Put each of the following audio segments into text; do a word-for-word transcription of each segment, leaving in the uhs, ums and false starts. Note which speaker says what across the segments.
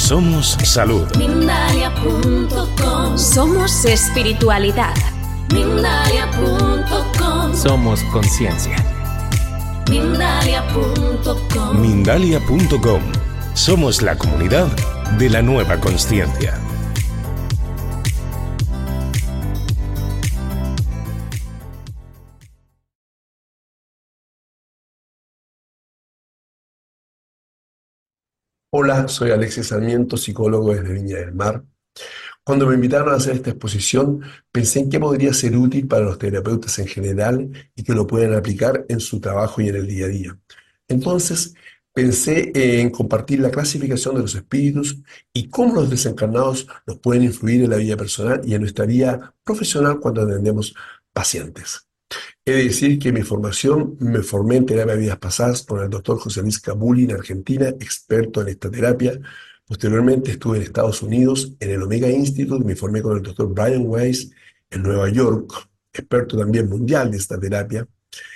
Speaker 1: Somos salud.
Speaker 2: Mindalia punto com.
Speaker 3: Somos espiritualidad.
Speaker 2: Mindalia punto com.
Speaker 4: Somos conciencia.
Speaker 2: Mindalia punto com.
Speaker 1: Mindalia punto com. Somos la comunidad de la nueva consciencia.
Speaker 5: Hola, soy Alexis Sarmiento, psicólogo desde Viña del Mar. Cuando me invitaron a hacer esta exposición, pensé en qué podría ser útil para los terapeutas en general y que lo puedan aplicar en su trabajo y en el día a día. Entonces, pensé en compartir la clasificación de los espíritus y cómo los desencarnados nos pueden influir en la vida personal y en nuestra vida profesional cuando atendemos pacientes. He de decir que mi formación me formé en terapia de vidas pasadas con el doctor José Luis Cabuli en Argentina, experto en esta terapia. Posteriormente estuve en Estados Unidos en el Omega Institute, me formé con el doctor Brian Weiss en Nueva York, experto también mundial de esta terapia.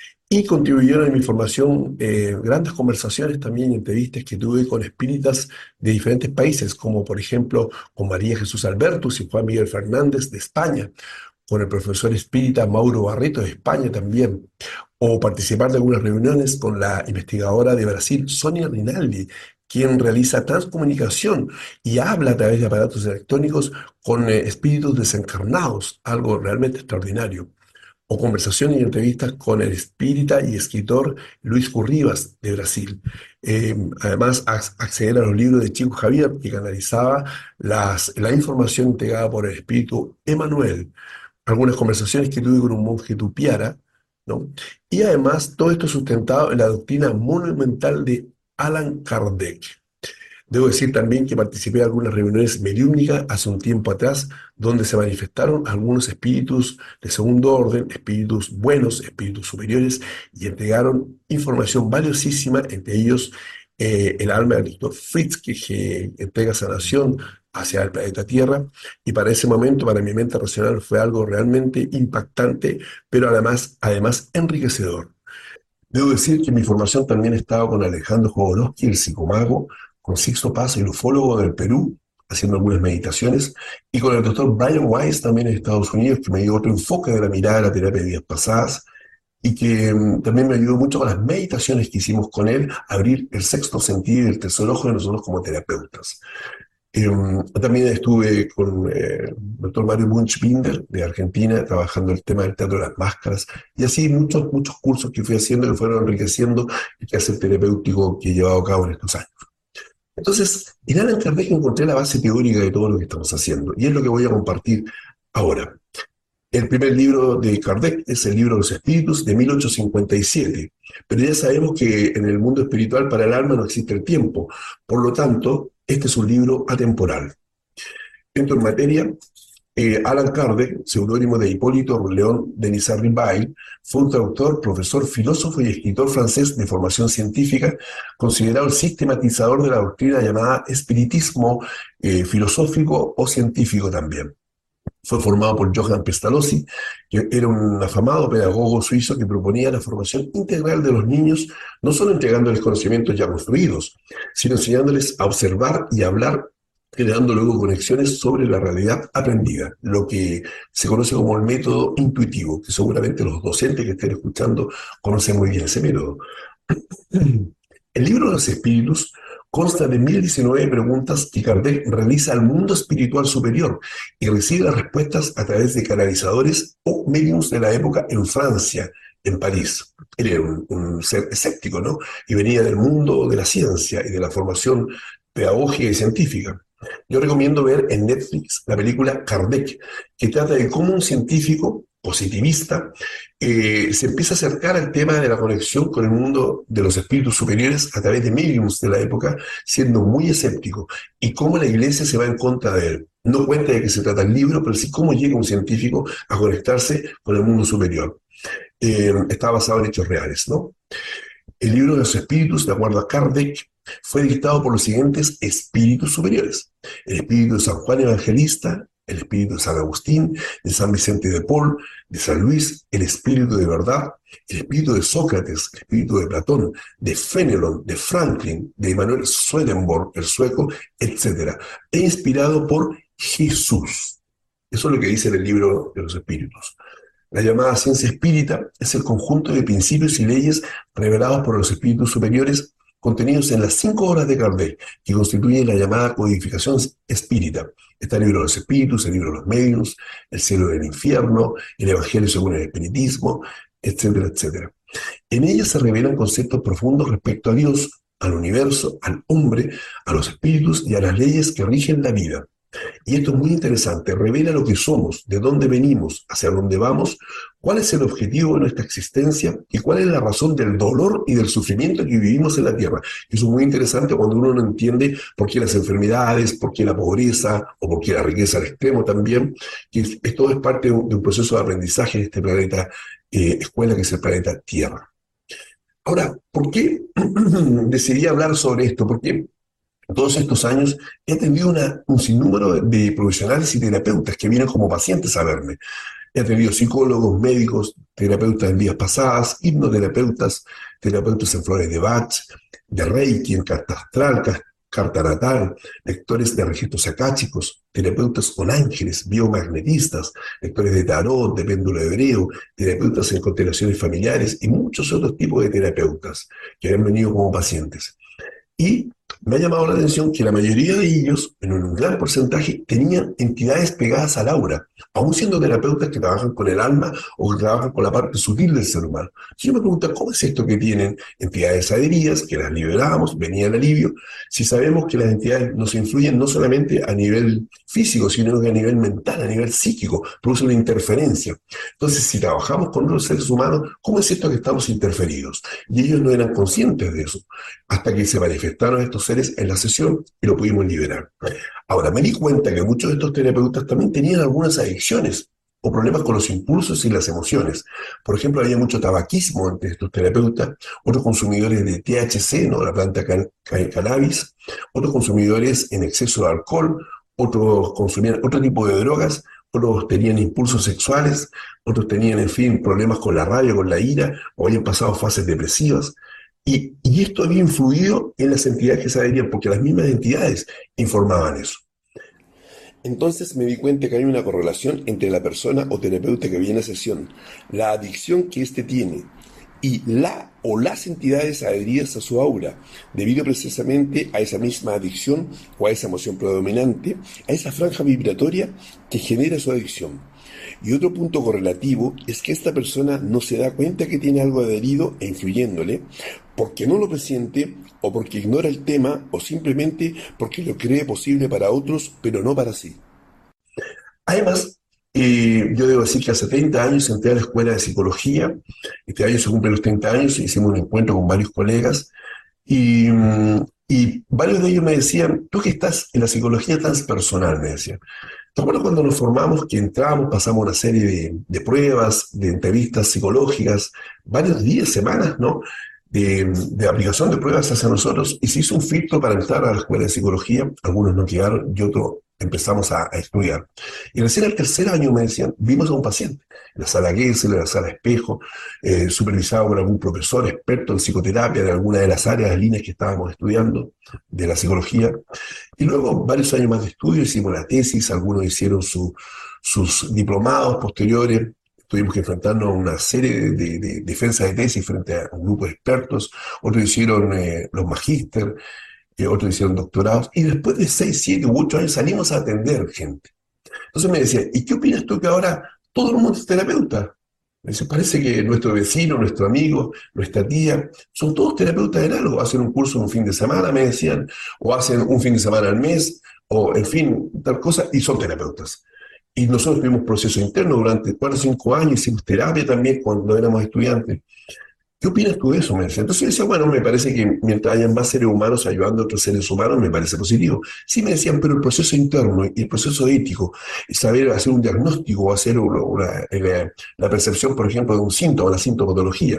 Speaker 5: Y contribuyeron en mi formación eh, grandes conversaciones también y entrevistas que tuve con espíritas de diferentes países, como por ejemplo con María Jesús Albertus y Juan Miguel Fernández de España, con el profesor espírita Mauro Barreto de España también, o participar de algunas reuniones con la investigadora de Brasil, Sonia Rinaldi, quien realiza transcomunicación y habla a través de aparatos electrónicos con eh, espíritus desencarnados, algo realmente extraordinario. O conversaciones y entrevistas con el espírita y escritor Luis Curribas de Brasil. Eh, además, acceder a los libros de Chico Javier, que canalizaba las, la información entregada por el espíritu Emanuel. Algunas conversaciones que tuve con un monje tupiara, ¿no? Y además, todo esto sustentado en la doctrina monumental de Allan Kardec. Debo decir también que participé en algunas reuniones mediúmnicas hace un tiempo atrás, donde se manifestaron algunos espíritus de segundo orden, espíritus buenos, espíritus superiores, y entregaron información valiosísima, entre ellos eh, el alma del doctor Fritz, que, que entrega sanación hacia el planeta Tierra, y para ese momento, para mi mente racional, fue algo realmente impactante, pero además, además enriquecedor. Debo decir que mi formación también estaba con Alejandro Jodorowsky, el psicomago, con Sixto Paz, el ufólogo del Perú, haciendo algunas meditaciones, y con el doctor Brian Weiss, también en Estados Unidos, que me dio otro enfoque de la mirada de la terapia de vidas pasadas, y que um, también me ayudó mucho con las meditaciones que hicimos con él, a abrir el sexto sentido y el tercer ojo de nosotros como terapeutas. Eh, también estuve con eh, el doctor Mario Munch-Binder de Argentina, trabajando el tema del teatro de las máscaras, y así muchos, muchos cursos que fui haciendo que fueron enriqueciendo el quehacer terapéutico que he llevado a cabo en estos años. Entonces, en Allan Kardec encontré la base teórica de todo lo que estamos haciendo, y es lo que voy a compartir ahora. El primer libro de Kardec es el libro de los espíritus de mil ochocientos cincuenta y siete, pero ya sabemos que en el mundo espiritual para el alma no existe el tiempo, por lo tanto, este es un libro atemporal. Entro en materia. Eh, Allan Kardec, seudónimo de Hipólito León de Nizar-Ribail, fue un traductor, profesor, filósofo y escritor francés de formación científica, considerado el sistematizador de la doctrina llamada espiritismo eh, filosófico o científico también. Fue formado por Johann Pestalozzi, que era un afamado pedagogo suizo que proponía la formación integral de los niños, no solo entregándoles conocimientos ya construidos, sino enseñándoles a observar y hablar, creando luego conexiones sobre la realidad aprendida, lo que se conoce como el método intuitivo, que seguramente los docentes que estén escuchando conocen muy bien ese método. El libro de los espíritus consta de mil diecinueve preguntas que Kardec realiza al mundo espiritual superior y recibe las respuestas a través de canalizadores o mediums de la época en Francia, en París. Él era un, un ser escéptico, ¿no? Y venía del mundo de la ciencia y de la formación pedagógica y científica. Yo recomiendo ver en Netflix la película Kardec, que trata de cómo un científico positivista eh, se empieza a acercar al tema de la conexión con el mundo de los espíritus superiores a través de mediums de la época, siendo muy escéptico, y cómo la iglesia se va en contra de él. No cuenta de qué se trata el libro, pero sí cómo llega un científico a conectarse con el mundo superior. Eh, está basado en hechos reales, ¿no? El libro de los espíritus, de acuerdo a Kardec, fue dictado por los siguientes espíritus superiores: el espíritu de San Juan Evangelista, el espíritu de San Agustín, de San Vicente de Paul, de San Luis, el espíritu de verdad, el espíritu de Sócrates, el espíritu de Platón, de Fénelon, de Franklin, de Emanuel Swedenborg, el sueco, etcétera. E inspirado por Jesús. Eso es lo que dice en el libro de los espíritus. La llamada ciencia espírita es el conjunto de principios y leyes revelados por los espíritus superiores contenidos en las cinco obras de Kardec, que constituyen la llamada codificación espírita. Está el libro de los espíritus, el libro de los medios, el cielo y el infierno, el evangelio según el espiritismo, etcétera, etcétera. En ellas se revelan conceptos profundos respecto a Dios, al universo, al hombre, a los espíritus y a las leyes que rigen la vida. Y esto es muy interesante, revela lo que somos, de dónde venimos, hacia dónde vamos, cuál es el objetivo de nuestra existencia y cuál es la razón del dolor y del sufrimiento que vivimos en la tierra. Eso es muy interesante cuando uno no entiende por qué las enfermedades, por qué la pobreza o por qué la riqueza al extremo también, que esto es parte de un, de un proceso de aprendizaje en este planeta eh, escuela que es el planeta Tierra. Ahora, ¿por qué decidí hablar sobre esto? Porque todos estos años he atendido una, un sinnúmero de profesionales y terapeutas que vienen como pacientes a verme. He atendido psicólogos, médicos, terapeutas en vidas pasadas, hipnoterapeutas, terapeutas en flores de Bach, de Reiki, en carta astral, carta natal, lectores de registros akáshicos, terapeutas con ángeles, biomagnetistas, lectores de tarot, de péndulo hebreo, terapeutas en constelaciones familiares y muchos otros tipos de terapeutas que han venido como pacientes. Y me ha llamado la atención que la mayoría de ellos, en un gran porcentaje, tenían entidades pegadas al aura, aún siendo terapeutas que trabajan con el alma o que trabajan con la parte sutil del ser humano. Si yo me pregunto, ¿cómo es esto que tienen entidades adheridas, que las liberábamos, venía el alivio? Si sabemos que las entidades nos influyen no solamente a nivel físico, sino que a nivel mental, a nivel psíquico, produce una interferencia. Entonces, si trabajamos con los seres humanos, ¿cómo es esto que estamos interferidos? Y ellos no eran conscientes de eso, hasta que se manifestaron estos seres en la sesión y lo pudimos liberar. Ahora, me di cuenta que muchos de estos terapeutas también tenían algunas adicciones o problemas con los impulsos y las emociones. Por ejemplo, había mucho tabaquismo entre estos terapeutas, otros consumidores de T H C, ¿no?, la planta can can cannabis, otros consumidores en exceso de alcohol, otros consumían otro tipo de drogas, otros tenían impulsos sexuales, otros tenían, en fin, problemas con la rabia, con la ira, o habían pasado fases depresivas. Y, y esto había influido en las entidades que se adherían, porque las mismas entidades informaban eso. Entonces me di cuenta que hay una correlación entre la persona o terapeuta que viene a sesión, la adicción que éste tiene y la o las entidades adheridas a su aura, debido precisamente a esa misma adicción o a esa emoción predominante, a esa franja vibratoria que genera su adicción. Y otro punto correlativo es que esta persona no se da cuenta que tiene algo adherido e influyéndole, porque no lo presiente, o porque ignora el tema, o simplemente porque lo cree posible para otros, pero no para sí. Además, eh, yo debo decir que hace treinta años entré a la escuela de psicología. Este año se cumplen los treinta años, hicimos un encuentro con varios colegas, y, y varios de ellos me decían, tú que estás en la psicología transpersonal, me decían, ¿te acuerdas cuando nos formamos, que entramos, pasamos una serie de, de pruebas, de entrevistas psicológicas, varios días, semanas, ¿no?, de, de aplicación de pruebas hacia nosotros, y se hizo un filtro para entrar a la escuela de psicología? Algunos no quedaron y otros empezamos a, a estudiar. Y recién al tercer año, me decían, vimos a un paciente en la sala Gessel, en la sala Espejo, eh, supervisado por algún profesor experto en psicoterapia de alguna de las áreas, de líneas que estábamos estudiando de la psicología. Y luego, varios años más de estudio, hicimos la tesis, algunos hicieron su, sus diplomados posteriores. Tuvimos que enfrentarnos a una serie de, de, de defensas de tesis frente a un grupo de expertos, otros hicieron eh, los magíster, eh, otros hicieron doctorados, y después de seis, siete u ocho años salimos a atender gente. Entonces me decían, ¿y qué opinas tú que ahora todo el mundo es terapeuta? Me dice, parece que nuestro vecino, nuestro amigo, nuestra tía, son todos terapeutas en algo, hacen un curso un fin de semana, me decían, o hacen un fin de semana al mes, o en fin, tal cosa, y son terapeutas. Y nosotros tuvimos proceso interno durante cuatro o cinco años, hicimos terapia también cuando éramos estudiantes. ¿Qué opinas tú de eso? Me decía. Entonces yo decía, bueno, me parece que mientras hayan más seres humanos ayudando a otros seres humanos, me parece positivo. Sí, me decían, pero el proceso interno y el proceso ético, saber hacer un diagnóstico o hacer una, una, la, la percepción, por ejemplo, de un síntoma, la sintomatología,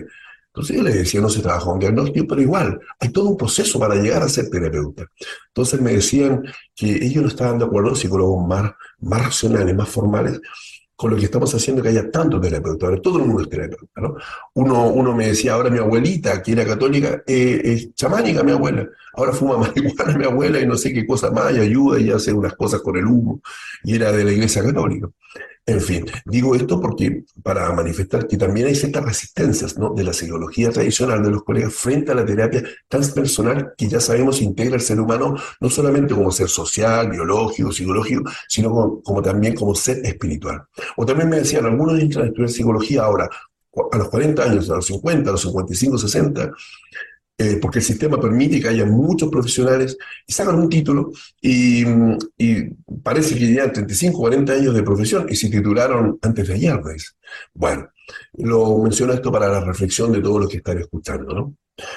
Speaker 5: Entonces yo le decía, no se trabaja con diagnóstico, pero igual, hay todo un proceso para llegar a ser terapeuta. Entonces me decían que ellos no estaban de acuerdo, psicólogos más, más racionales, más formales, con lo que estamos haciendo que haya tantos terapeutas. Ahora todo el mundo es terapeuta, ¿no? Uno, uno me decía, ahora mi abuelita, que era católica, eh, es chamánica mi abuela, ahora fuma marihuana mi abuela y no sé qué cosa más, y ayuda y hace unas cosas con el humo, y era de la iglesia católica. En fin, digo esto porque para manifestar que también hay ciertas resistencias, ¿no?, de la psicología tradicional de los colegas frente a la terapia transpersonal que ya sabemos integra al ser humano no solamente como ser social, biológico, psicológico, sino como, como también como ser espiritual. O también me decían, algunos entran a estudiar psicología ahora, a los cuarenta años, a los cincuenta, a los cincuenta y cinco, sesenta, eh, porque el sistema permite que haya muchos profesionales y sacan un título y, y parece que llevan treinta y cinco, cuarenta años de profesión y se titularon antes de ayer, ¿ves? Bueno, lo menciono esto para la reflexión de todos los que están escuchando, ¿no?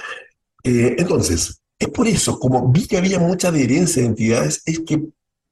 Speaker 5: Eh, entonces, es por eso, como vi que había mucha adherencia de entidades, es que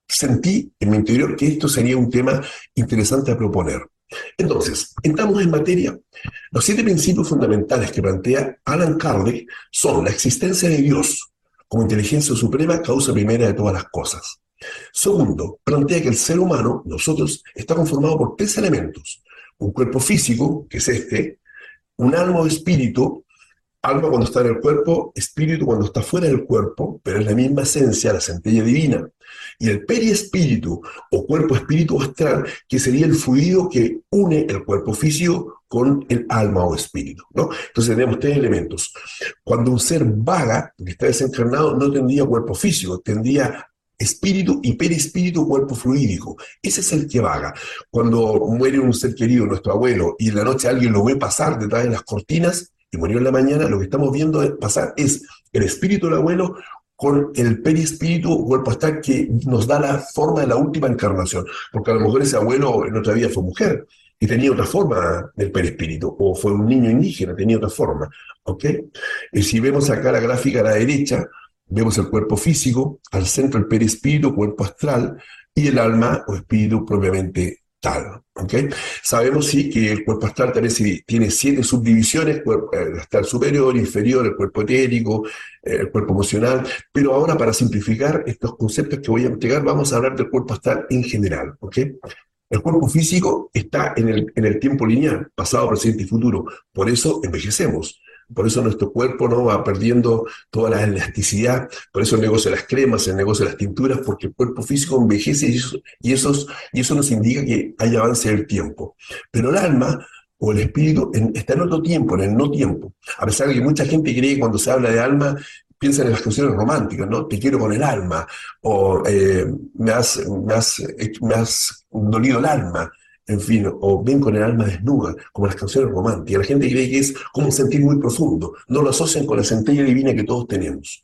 Speaker 5: sentí en mi interior que esto sería un tema interesante a proponer. Entonces, entramos en materia. Los siete principios fundamentales que plantea Alan Kardec son la existencia de Dios como inteligencia suprema, causa primera de todas las cosas. Segundo, plantea que el ser humano, nosotros, está conformado por tres elementos. Un cuerpo físico, que es este, un alma o espíritu, alma cuando está en el cuerpo, espíritu cuando está fuera del cuerpo, pero es la misma esencia, la centella divina. Y el periespíritu, o cuerpo espíritu astral, que sería el fluido que une el cuerpo físico con el alma o espíritu, ¿no? Entonces tenemos tres elementos. Cuando un ser vaga, que está desencarnado, no tendría cuerpo físico, tendría espíritu y perispíritu, cuerpo fluídico. Ese es el que vaga. Cuando muere un ser querido, nuestro abuelo, y en la noche alguien lo ve pasar detrás de las cortinas, y murió en la mañana, lo que estamos viendo pasar es el espíritu del abuelo con el perispíritu, cuerpo astral, que nos da la forma de la última encarnación. Porque a lo mejor ese abuelo en otra vida fue mujer y tenía otra forma del perispíritu, o fue un niño indígena, tenía otra forma. ¿Ok? Y si vemos acá la gráfica a la derecha, vemos el cuerpo físico, al centro el perispíritu, cuerpo astral, y el alma o espíritu propiamente tal, ¿ok? Sabemos sí que el cuerpo astral también tiene siete subdivisiones, el astral superior, inferior, el cuerpo etérico, el cuerpo emocional, pero ahora para simplificar estos conceptos que voy a entregar, vamos a hablar del cuerpo astral en general, ¿ok? El cuerpo físico está en el, en el tiempo lineal, pasado, presente y futuro, por eso envejecemos. Por eso nuestro cuerpo no va perdiendo toda la elasticidad, por eso el negocio de las cremas, el negocio de las tinturas, porque el cuerpo físico envejece y eso, y esos, y eso nos indica que hay avance del tiempo. Pero el alma o el espíritu en, está en otro tiempo, en el no tiempo. A pesar de que mucha gente cree que cuando se habla de alma, piensa en las canciones románticas, ¿no? Te quiero con el alma, o eh, me, has, me, has, me has dolido el alma. En fin, o ven con el alma desnuda, como las canciones románticas. La gente cree que es como un sentir muy profundo. No lo asocian con la centella divina que todos tenemos.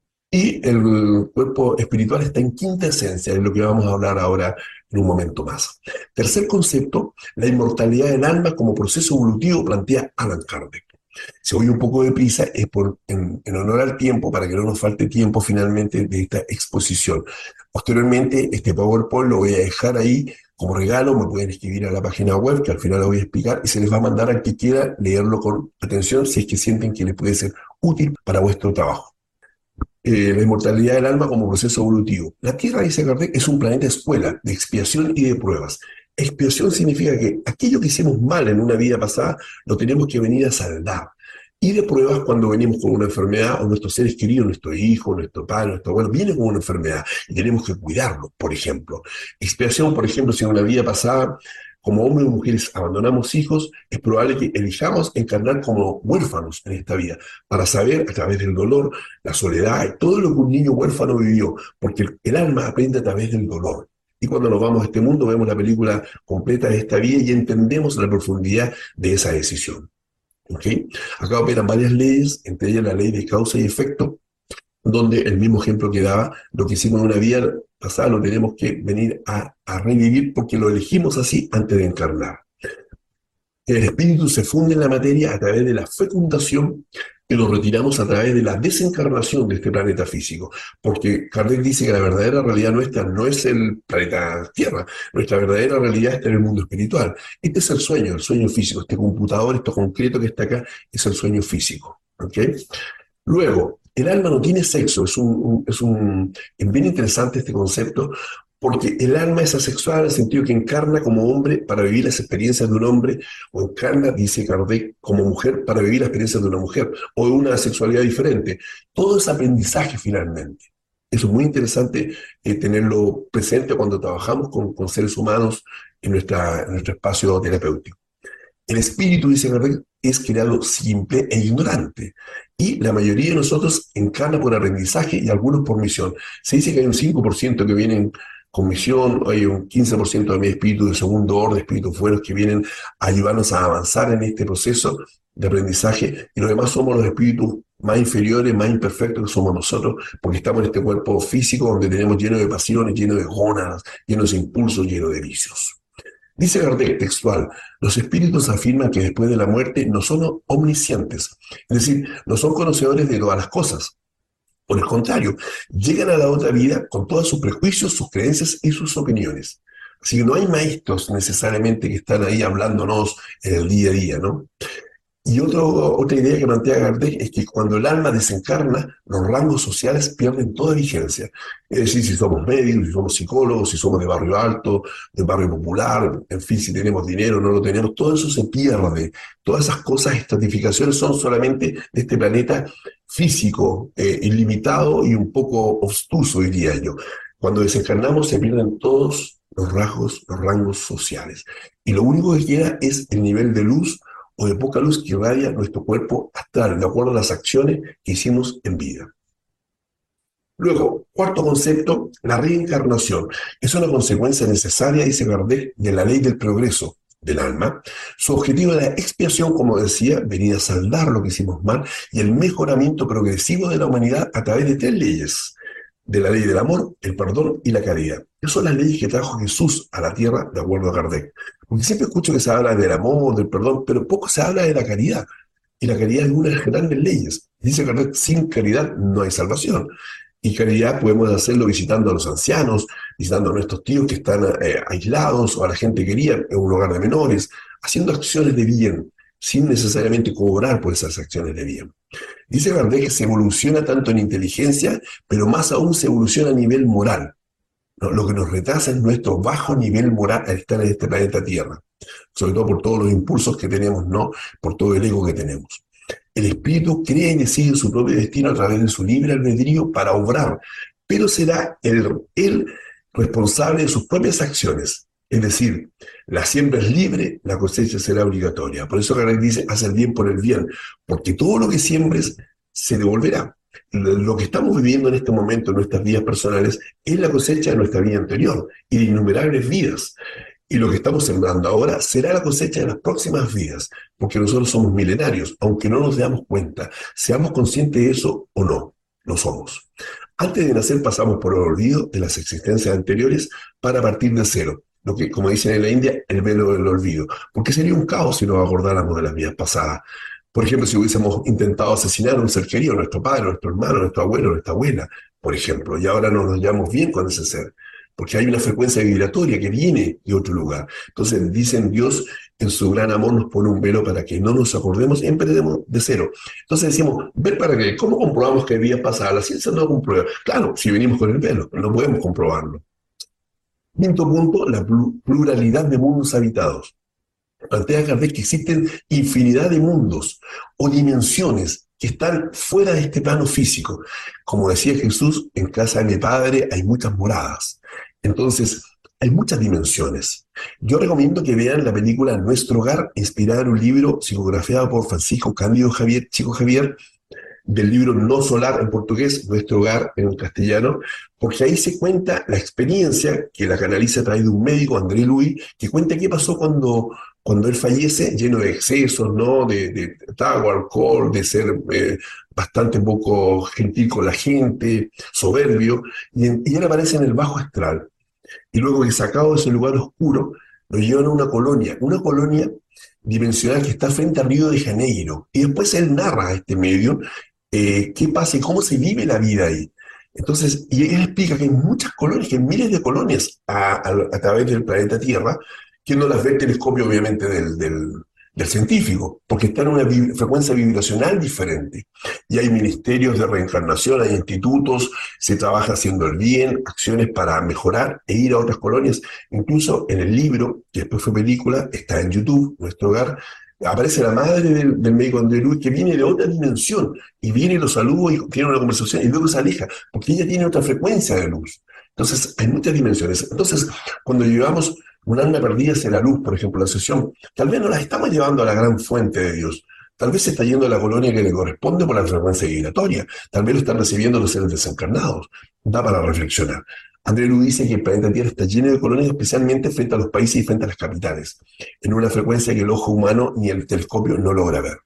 Speaker 5: Y el cuerpo espiritual está en quinta esencia, es lo que vamos a hablar ahora en un momento más. Tercer concepto, la inmortalidad del alma como proceso evolutivo, plantea Alan Kardec. Si voy un poco deprisa es por, en, en honor al tiempo, para que no nos falte tiempo finalmente de esta exposición. Posteriormente, este PowerPoint lo voy a dejar ahí como regalo, me pueden escribir a la página web, que al final lo voy a explicar, y se les va a mandar al que quiera leerlo con atención, si es que sienten que les puede ser útil para vuestro trabajo. Eh, la inmortalidad del alma como proceso evolutivo. La Tierra, dice Kardec, es un planeta escuela de expiación y de pruebas. Expiación significa que aquello que hicimos mal en una vida pasada, lo tenemos que venir a saldar. Y de pruebas cuando venimos con una enfermedad, o nuestros seres queridos, nuestro hijo, nuestro padre, nuestro abuelo, vienen con una enfermedad y tenemos que cuidarlos, por ejemplo. Expiación, por ejemplo, si en una vida pasada, como hombres o mujeres, abandonamos hijos, es probable que elijamos encarnar como huérfanos en esta vida, para saber a través del dolor, la soledad y todo lo que un niño huérfano vivió, porque el, el alma aprende a través del dolor. Y cuando nos vamos a este mundo, vemos la película completa de esta vida y entendemos la profundidad de esa decisión. ¿Okay? Acá operan varias leyes, entre ellas la ley de causa y efecto, donde el mismo ejemplo que daba, lo que hicimos en una vida pasada lo tenemos que venir a, a revivir porque lo elegimos así antes de encarnar. El espíritu se funde en la materia a través de la fecundación, y nos retiramos a través de la desencarnación de este planeta físico, porque Kardec dice que la verdadera realidad nuestra no es el planeta Tierra, nuestra verdadera realidad está en el mundo espiritual. Este es el sueño, el sueño físico, este computador, esto concreto que está acá, es el sueño físico, ¿ok? Luego, el alma no tiene sexo, es un, un- es un, es bien interesante este concepto, porque el alma es asexual en el sentido que encarna como hombre para vivir las experiencias de un hombre, o encarna, dice Kardec, como mujer para vivir las experiencias de una mujer, o de una sexualidad diferente. Todo es aprendizaje finalmente. Eso es muy interesante eh, tenerlo presente cuando trabajamos con, con seres humanos en, nuestra, en nuestro espacio terapéutico. El espíritu, dice Kardec, es creado simple e ignorante. Y la mayoría de nosotros encarna por aprendizaje y algunos por misión. Se dice que hay un cinco por ciento que vienen con misión, hay un quince por ciento de mi espíritu de segundo orden, espíritus buenos que vienen a ayudarnos a avanzar en este proceso de aprendizaje. Y los demás somos los espíritus más inferiores, más imperfectos que somos nosotros, porque estamos en este cuerpo físico donde tenemos lleno de pasiones, lleno de gónadas, lleno de impulsos, lleno de vicios. Dice Kardec textual, los espíritus afirman que después de la muerte no son omniscientes, es decir, no son conocedores de todas las cosas. Por el contrario, llegan a la otra vida con todos sus prejuicios, sus creencias y sus opiniones. Así que no hay maestros necesariamente que están ahí hablándonos en el día a día, ¿no? Y otro, otra idea que plantea Kardec es que cuando el alma desencarna, los rangos sociales pierden toda vigencia. Es decir, si somos médicos, si somos psicólogos, si somos de barrio alto, de barrio popular, en fin, si tenemos dinero o no lo tenemos, todo eso se pierde. Todas esas cosas, estratificaciones, son solamente de este planeta físico, eh, ilimitado y un poco obstuso, diría yo. Cuando desencarnamos se pierden todos los rasgos, los rangos sociales. Y lo único que queda es el nivel de luz o de poca luz que irradia nuestro cuerpo astral, de acuerdo a las acciones que hicimos en vida. Luego, cuarto concepto, la reencarnación. Es una consecuencia necesaria, dice Kardec, de la ley del progreso del alma. Su objetivo es la expiación, como decía, venir a saldar lo que hicimos mal, y el mejoramiento progresivo de la humanidad a través de tres leyes: de la ley del amor, el perdón y la caridad. Esas son las leyes que trajo Jesús a la tierra, de acuerdo a Kardec. Porque siempre escucho que se habla del amor, del perdón, pero poco se habla de la caridad. Y la caridad es una de las grandes leyes. Dice Kardec, sin caridad no hay salvación. Y caridad podemos hacerlo visitando a los ancianos, visitando a nuestros tíos que están eh, aislados, o a la gente querida en un hogar de menores, haciendo acciones de bien, sin necesariamente cobrar por esas acciones de bien. Dice Kardec que se evoluciona tanto en inteligencia, pero más aún se evoluciona a nivel moral. ¿No? Lo que nos retrasa es nuestro bajo nivel moral al estar en este planeta Tierra, sobre todo por todos los impulsos que tenemos, ¿no? Por todo el ego que tenemos. El espíritu cree y decide su propio destino a través de su libre albedrío para obrar, pero será él, él responsable de sus propias acciones. Es decir, la siembra es libre, la cosecha será obligatoria. Por eso Kardec dice, haz el bien por el bien, porque todo lo que siembres se devolverá. Lo que estamos viviendo en este momento en nuestras vidas personales es la cosecha de nuestra vida anterior y de innumerables vidas. Y lo que estamos sembrando ahora será la cosecha de las próximas vidas, porque nosotros somos milenarios, aunque no nos damos cuenta, seamos conscientes de eso o no, lo somos. Antes de nacer pasamos por el olvido de las existencias anteriores para partir de cero, lo que, como dicen en la India, el velo del olvido, porque sería un caos si nos acordáramos de las vidas pasadas. Por ejemplo, si hubiésemos intentado asesinar a un ser querido, nuestro padre, nuestro hermano, nuestro abuelo, nuestra abuela, por ejemplo, y ahora no nos llevamos bien con ese ser, porque hay una frecuencia vibratoria que viene de otro lugar. Entonces, dicen, Dios en su gran amor nos pone un velo para que no nos acordemos y empecemos de cero. Entonces decimos, ¿ver para qué? ¿Cómo comprobamos que hay vidas pasadas? La ciencia no comprueba. Claro, si venimos con el velo, no podemos comprobarlo. Quinto punto, la pluralidad de mundos habitados. Plantea Kardec que existen infinidad de mundos o dimensiones que están fuera de este plano físico. Como decía Jesús, en casa de mi Padre hay muchas moradas. Entonces, hay muchas dimensiones. Yo recomiendo que vean la película Nuestro Hogar, inspirada en un libro psicografiado por Francisco Cándido Javier, Chico Javier, del libro No Solar en portugués, Nuestro Hogar en castellano, porque ahí se cuenta la experiencia que la canaliza a través de un médico, André Luis, que cuenta qué pasó cuando, cuando él fallece, lleno de excesos, ¿no? de, de trago, alcohol, de ser eh, bastante poco gentil con la gente, soberbio, y, y él aparece en el bajo astral. Y luego que sacado de ese lugar oscuro, lo llevan a una colonia, una colonia dimensional que está frente a Río de Janeiro. Y después él narra a este medio eh, qué pasa y cómo se vive la vida ahí. Entonces, y él explica que hay muchas colonias, que hay miles de colonias a, a, a través del planeta Tierra, que no las ve el telescopio, obviamente, del, del, del científico, porque están en una vib- frecuencia vibracional diferente. Y hay ministerios de reencarnación, hay institutos, se trabaja haciendo el bien, acciones para mejorar e ir a otras colonias. Incluso en el libro, que después fue película, está en YouTube, Nuestro Hogar, aparece la madre del, del médico André Luis, que viene de otra dimensión, y viene y lo saluda y tiene una conversación, y luego se aleja, porque ella tiene otra frecuencia de luz. Entonces, hay muchas dimensiones. Entonces, cuando llevamos un alma perdida hacia la luz, por ejemplo, la sesión, tal vez no la estamos llevando a la gran fuente de Dios. Tal vez se está yendo a la colonia que le corresponde por la frecuencia vibratoria. Tal vez lo están recibiendo los seres desencarnados. Da para reflexionar. André Luis dice que el planeta Tierra está lleno de colonias, especialmente frente a los países y frente a las capitales, en una frecuencia que el ojo humano ni el telescopio no logra ver.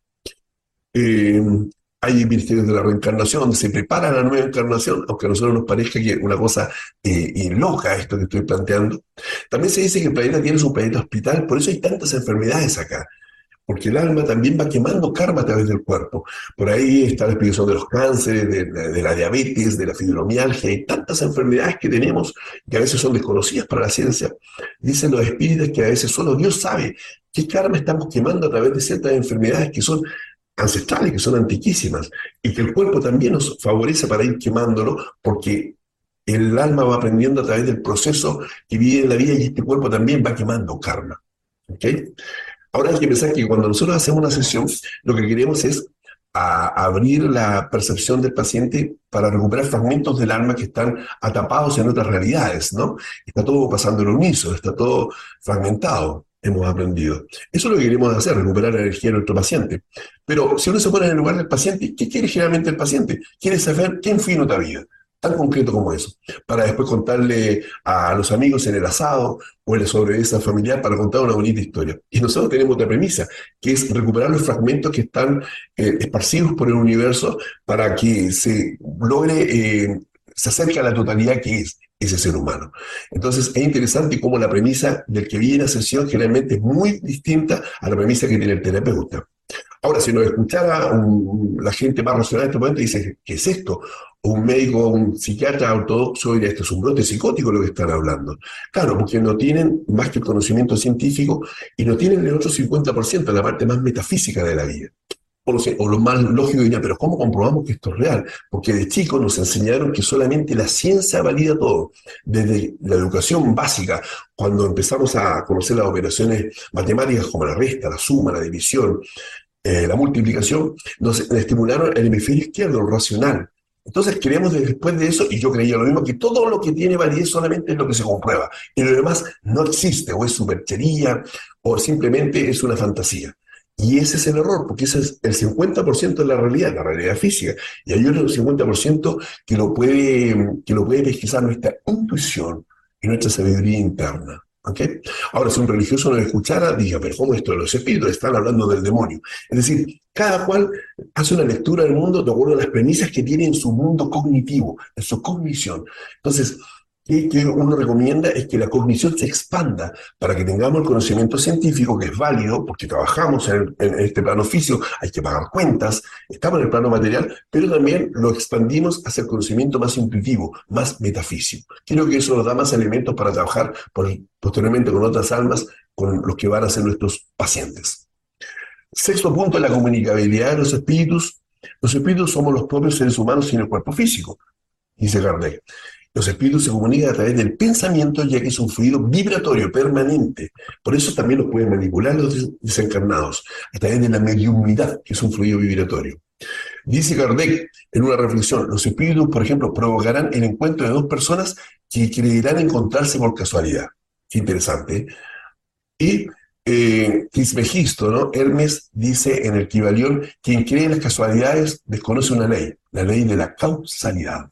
Speaker 5: Eh, hay ministerios de la reencarnación donde se prepara la nueva encarnación, aunque a nosotros nos parezca que una cosa eh, y loca esto que estoy planteando. También se dice que el planeta Tierra es un planeta hospital, por eso hay tantas enfermedades acá. Porque el alma también va quemando karma a través del cuerpo. Por ahí está la explicación de los cánceres, de, de la diabetes, de la fibromialgia. Hay tantas enfermedades que tenemos que a veces son desconocidas para la ciencia. Dicen los espíritus que a veces solo Dios sabe qué karma estamos quemando a través de ciertas enfermedades que son ancestrales, que son antiquísimas, y que el cuerpo también nos favorece para ir quemándolo, porque el alma va aprendiendo a través del proceso que vive en la vida y este cuerpo también va quemando karma. ¿Ok? Ahora hay que pensar que cuando nosotros hacemos una sesión, lo que queremos es a, abrir la percepción del paciente para recuperar fragmentos del alma que están atapados en otras realidades, ¿no? Está todo pasando en un unísono, está todo fragmentado, hemos aprendido. Eso es lo que queremos hacer, recuperar la energía de nuestro paciente. Pero si uno se pone en el lugar del paciente, ¿qué quiere generalmente el paciente? Quiere saber quién fue en otra vida. Tan concreto como eso, para después contarle a los amigos en el asado o en la sobremesa familiar para contar una bonita historia. Y nosotros tenemos otra premisa, que es recuperar los fragmentos que están eh, esparcidos por el universo para que se logre, eh, se acerque a la totalidad que es ese ser humano. Entonces es interesante cómo la premisa del que viene a sesión generalmente es muy distinta a la premisa que tiene el terapeuta. Ahora, si nos escuchara un, la gente más racional en este momento, dice, ¿qué es esto? O un médico, un psiquiatra ortodoxo diría, esto es un brote psicótico lo que están hablando. Claro, porque no tienen más que el conocimiento científico y no tienen el otro cincuenta por ciento, la parte más metafísica de la vida. O, no sé, o lo más lógico diría, pero ¿cómo comprobamos que esto es real? Porque de chicos nos enseñaron que solamente la ciencia valida todo. Desde la educación básica, cuando empezamos a conocer las operaciones matemáticas como la resta, la suma, la división, eh, la multiplicación, nos estimularon el hemisferio izquierdo, el racional. Entonces creemos después de eso, y yo creía lo mismo, que todo lo que tiene validez solamente es lo que se comprueba, y lo demás no existe, o es superchería, o simplemente es una fantasía. Y ese es el error, porque ese es el cincuenta por ciento de la realidad, la realidad física, y hay otro cincuenta por ciento que lo puede, que lo puede pesquisar nuestra intuición y nuestra sabiduría interna. ¿Okay? Ahora, si un religioso nos escuchara, diga, pero ¿cómo esto de los espíritus? Están hablando del demonio. Es decir, cada cual hace una lectura del mundo de acuerdo a las premisas que tiene en su mundo cognitivo, en su cognición. Entonces, ¿qué, qué uno recomienda? Es que la cognición se expanda para que tengamos el conocimiento científico, que es válido, porque trabajamos en, en este plano físico, hay que pagar cuentas, estamos en el plano material, pero también lo expandimos hacia el conocimiento más intuitivo, más metafísico. Creo que eso nos da más elementos para trabajar por, posteriormente con otras almas, con los que van a ser nuestros pacientes. Sexto punto, la comunicabilidad de los espíritus. Los espíritus somos los propios seres humanos sin el cuerpo físico, dice Kardec. Los espíritus se comunican a través del pensamiento, ya que es un fluido vibratorio permanente. Por eso también los pueden manipular los desencarnados, a través de la mediumnidad, que es un fluido vibratorio. Dice Kardec en una reflexión, los espíritus, por ejemplo, provocarán el encuentro de dos personas que creerán encontrarse por casualidad. Qué interesante, ¿eh? Y eh, Trismegisto, ¿no? Hermes dice en el Kybalión, quien cree en las casualidades desconoce una ley, la ley de la causalidad.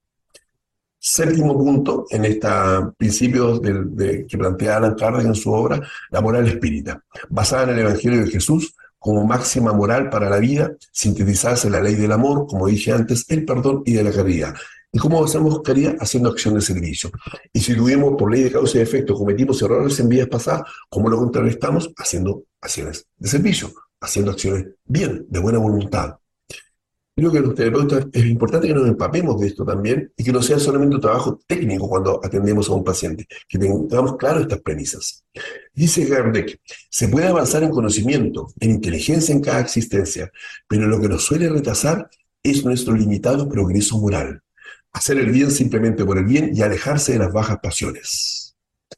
Speaker 5: Séptimo punto, en estos principios de, de, que plantea Allan Kardec en su obra, la moral espírita, basada en el Evangelio de Jesús como máxima moral para la vida, sintetizarse en la ley del amor, como dije antes, el perdón y de la caridad. ¿Y cómo hacemos caridad? Haciendo acción de servicio. Y si tuvimos, por ley de causa y efecto, cometimos errores en vidas pasadas, ¿cómo lo contrarrestamos? Haciendo acciones de servicio, haciendo acciones bien, de buena voluntad. Creo que los terapeutas es importante que nos empapemos de esto también y que no sea solamente un trabajo técnico cuando atendemos a un paciente, que tengamos claro estas premisas. Dice Kardec, se puede avanzar en conocimiento, en inteligencia en cada existencia, pero lo que nos suele retrasar es nuestro limitado progreso moral. Hacer el bien simplemente por el bien y alejarse de las bajas pasiones.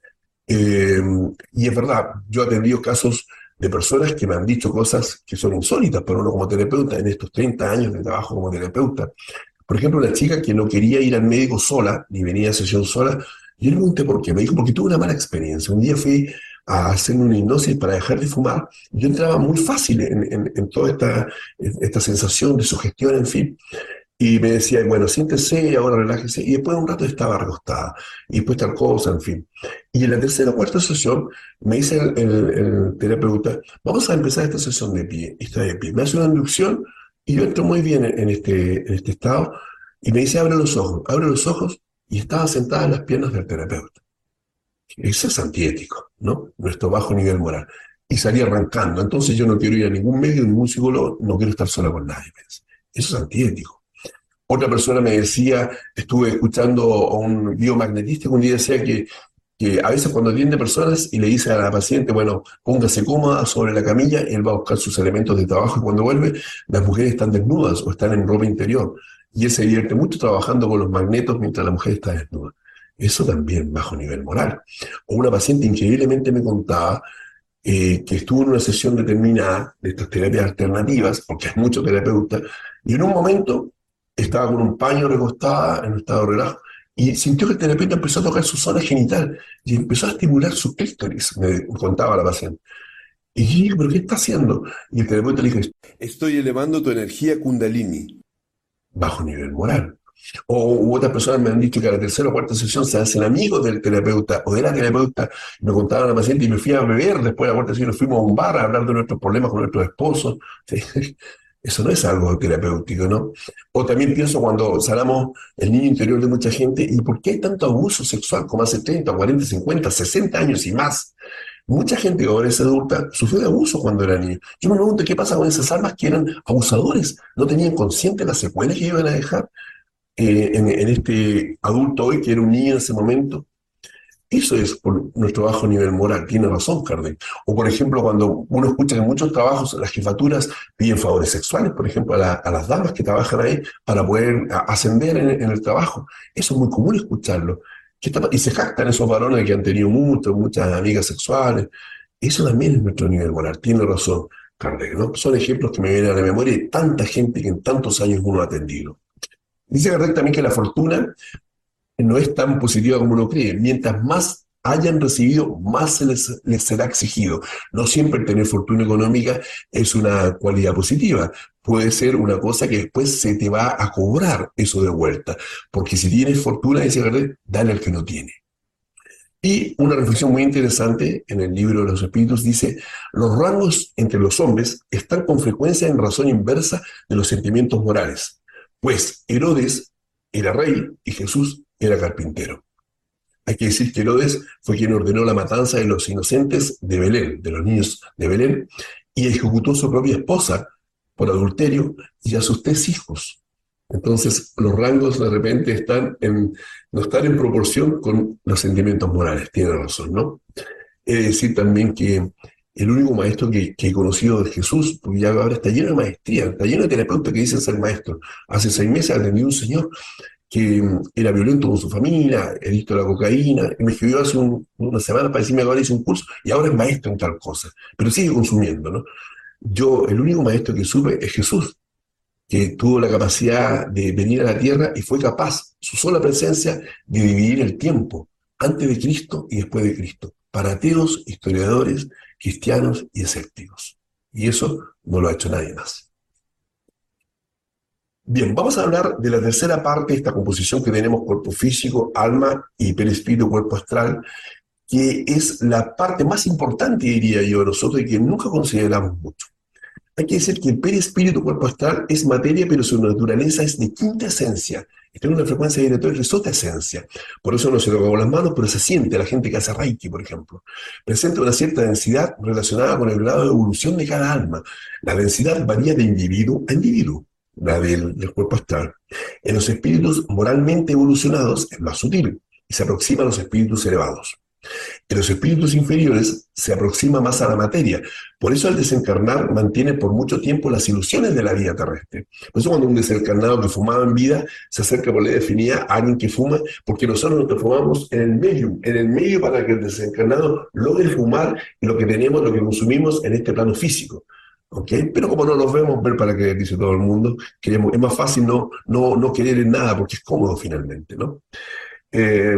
Speaker 5: Eh, y es verdad, yo he atendido casos de personas que me han dicho cosas que son insólitas para uno como terapeuta en estos treinta años de trabajo como terapeuta. Por ejemplo, una chica que no quería ir al médico sola, ni venía a sesión sola, yo le pregunté por qué. Me dijo, porque tuve una mala experiencia. Un día fui a hacer una hipnosis para dejar de fumar. Yo entraba muy fácil en, en, en toda esta, esta sensación de sugestión, en fin. Y me decía, bueno, siéntese, ahora relájese. Y después de un rato estaba recostada. Y después tal cosa, en fin. Y en la tercera o cuarta sesión me dice el, el, el terapeuta, vamos a empezar esta sesión de pie. Y está de pie. Me hace una inducción y yo entro muy bien en este, en este estado. Y me dice, abre los ojos. Abre los ojos y estaba sentada en las piernas del terapeuta. Eso es antiético, ¿no? Nuestro bajo nivel moral. Y salí arrancando. Entonces yo no quiero ir a ningún médico, ningún psicólogo, no quiero estar sola con nadie. Eso es antiético. Otra persona me decía, estuve escuchando a un biomagnetista que un día decía que, que a veces cuando atiende personas y le dice a la paciente, bueno, póngase cómoda sobre la camilla, él va a buscar sus elementos de trabajo y cuando vuelve, las mujeres están desnudas o están en ropa interior. Y él se divierte mucho trabajando con los magnetos mientras la mujer está desnuda. Eso también bajo nivel moral. O una paciente increíblemente me contaba eh, que estuvo en una sesión determinada de estas terapias alternativas, porque hay muchos terapeutas, y en un momento estaba con un paño recostada en un estado de relajo y sintió que el terapeuta empezó a tocar su zona genital y empezó a estimular su clítoris, me contaba la paciente. Y yo dije, ¿pero qué está haciendo? Y el terapeuta le dijo, estoy elevando tu energía kundalini, bajo nivel moral. O u otras personas me han dicho que a la tercera o cuarta sesión se hacen amigos del terapeuta o de la terapeuta. Me contaban a la paciente y me fui a beber después de la cuarta sesión, nos fuimos a un bar a hablar de nuestros problemas con nuestros esposos. ¿Sí? Eso no es algo terapéutico, ¿no? O también pienso cuando sanamos el niño interior de mucha gente, ¿y por qué hay tanto abuso sexual como hace treinta, cuarenta, cincuenta, sesenta años y más? Mucha gente que ahora es adulta sufrió de abuso cuando era niño. Yo me pregunto qué pasa con esas almas que eran abusadores, no tenían consciente las secuelas que iban a dejar eh, en, en este adulto hoy que era un niño en ese momento. Eso es por nuestro bajo nivel moral, tiene razón Kardec. O por ejemplo, cuando uno escucha que en muchos trabajos las jefaturas piden favores sexuales, por ejemplo, a, la, a las damas que trabajan ahí para poder ascender en, en el trabajo. Eso es muy común escucharlo. Y se jactan esos varones que han tenido muchas, muchas amigas sexuales. Eso también es nuestro nivel moral, tiene razón Kardec, ¿no? Son ejemplos que me vienen a la memoria de tanta gente que en tantos años uno ha atendido. Dice Kardec también que la fortuna no es tan positiva como uno cree. Mientras más hayan recibido, más se les, les será exigido. No siempre tener fortuna económica es una cualidad positiva. Puede ser una cosa que después se te va a cobrar eso de vuelta. Porque si tienes fortuna, dice Kardec, dale al que no tiene. Y una reflexión muy interesante en el libro de los Espíritus dice, los rangos entre los hombres están con frecuencia en razón inversa de los sentimientos morales. Pues Herodes era rey y Jesús era carpintero. Hay que decir que Herodes fue quien ordenó la matanza de los inocentes de Belén, de los niños de Belén, y ejecutó a su propia esposa por adulterio y a sus tres hijos. Entonces, los rangos de repente están en, no están en proporción con los sentimientos morales, tiene razón, ¿no? He de decir también que el único maestro que, que he conocido de Jesús, porque ya ahora está lleno de maestría, está lleno de terapeutas que dicen ser maestros. Hace seis meses atendí a un señor que era violento con su familia, adicto a la cocaína, y me escribió hace un, una semana para decirme que ahora hice un curso y ahora es maestro en tal cosa, pero sigue consumiendo, ¿no? Yo, el único maestro que supe es Jesús, que tuvo la capacidad de venir a la tierra y fue capaz, su sola presencia, de dividir el tiempo, antes de Cristo y después de Cristo, para ateos, historiadores, cristianos y escépticos. Y eso no lo ha hecho nadie más. Bien, vamos a hablar de la tercera parte de esta composición que tenemos cuerpo físico, alma y perispíritu, cuerpo astral, que es la parte más importante, diría yo, de nosotros y que nunca consideramos mucho. Hay que decir que el perispíritu, cuerpo astral, es materia, pero su naturaleza es de quinta esencia, está en una frecuencia vibratoria que es otra esencia. Por eso no se toca con las manos, pero se siente la gente que hace Reiki, por ejemplo. Presenta una cierta densidad relacionada con el grado de evolución de cada alma. La densidad varía de individuo a individuo, la del, del cuerpo astral. En los espíritus moralmente evolucionados es más sutil y se aproxima a los espíritus elevados. En los espíritus inferiores se aproxima más a la materia. Por eso al desencarnar mantiene por mucho tiempo las ilusiones de la vida terrestre. Por eso cuando un desencarnado que fumaba en vida se acerca por ley definida a alguien que fuma, porque nosotros nos transformamos en el medio, en el medio para que el desencarnado logre fumar lo que tenemos, lo que consumimos en este plano físico. ¿Okay? Pero como no nos vemos, ver para qué, dice todo el mundo, queremos, es más fácil no, no, no querer en nada porque es cómodo finalmente, ¿no? Eh,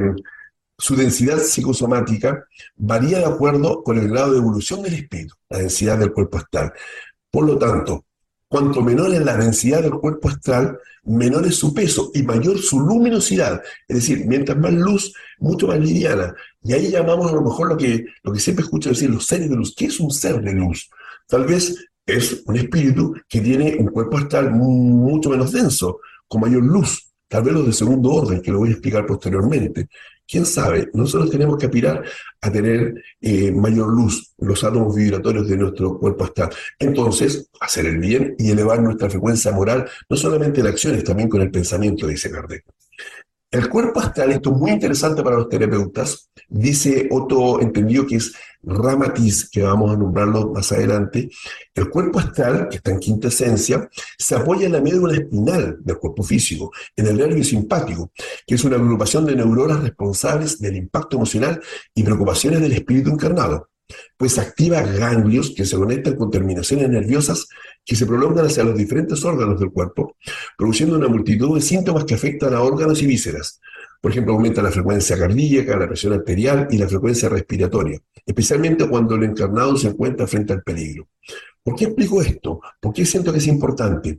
Speaker 5: Su densidad psicosomática varía de acuerdo con el grado de evolución del espíritu, la densidad del cuerpo astral. Por lo tanto, cuanto menor es la densidad del cuerpo astral, menor es su peso y mayor su luminosidad. Es decir, mientras más luz, mucho más liviana. Y ahí llamamos a lo mejor lo que, lo que siempre escucho decir, los seres de luz. ¿Qué es un ser de luz? Tal vez es un espíritu que tiene un cuerpo astral mucho menos denso, con mayor luz. Tal vez los de segundo orden, que lo voy a explicar posteriormente. ¿Quién sabe? Nosotros tenemos que aspirar a tener eh, mayor luz, los átomos vibratorios de nuestro cuerpo astral. Entonces, hacer el bien y elevar nuestra frecuencia moral, no solamente en acciones, también con el pensamiento, dice Kardec. El cuerpo astral, esto es muy interesante para los terapeutas, dice otro entendido que es Ramatiz, que vamos a nombrarlo más adelante. El cuerpo astral, que está en quinta esencia, se apoya en la médula espinal del cuerpo físico, en el nervio simpático, que es una agrupación de neuronas responsables del impacto emocional y preocupaciones del espíritu encarnado, pues activa ganglios que se conectan con terminaciones nerviosas que se prolongan hacia los diferentes órganos del cuerpo, produciendo una multitud de síntomas que afectan a órganos y vísceras. Por ejemplo, aumenta la frecuencia cardíaca, la presión arterial y la frecuencia respiratoria, especialmente cuando el encarnado se encuentra frente al peligro. ¿Por qué explico esto? ¿Por qué siento que es importante?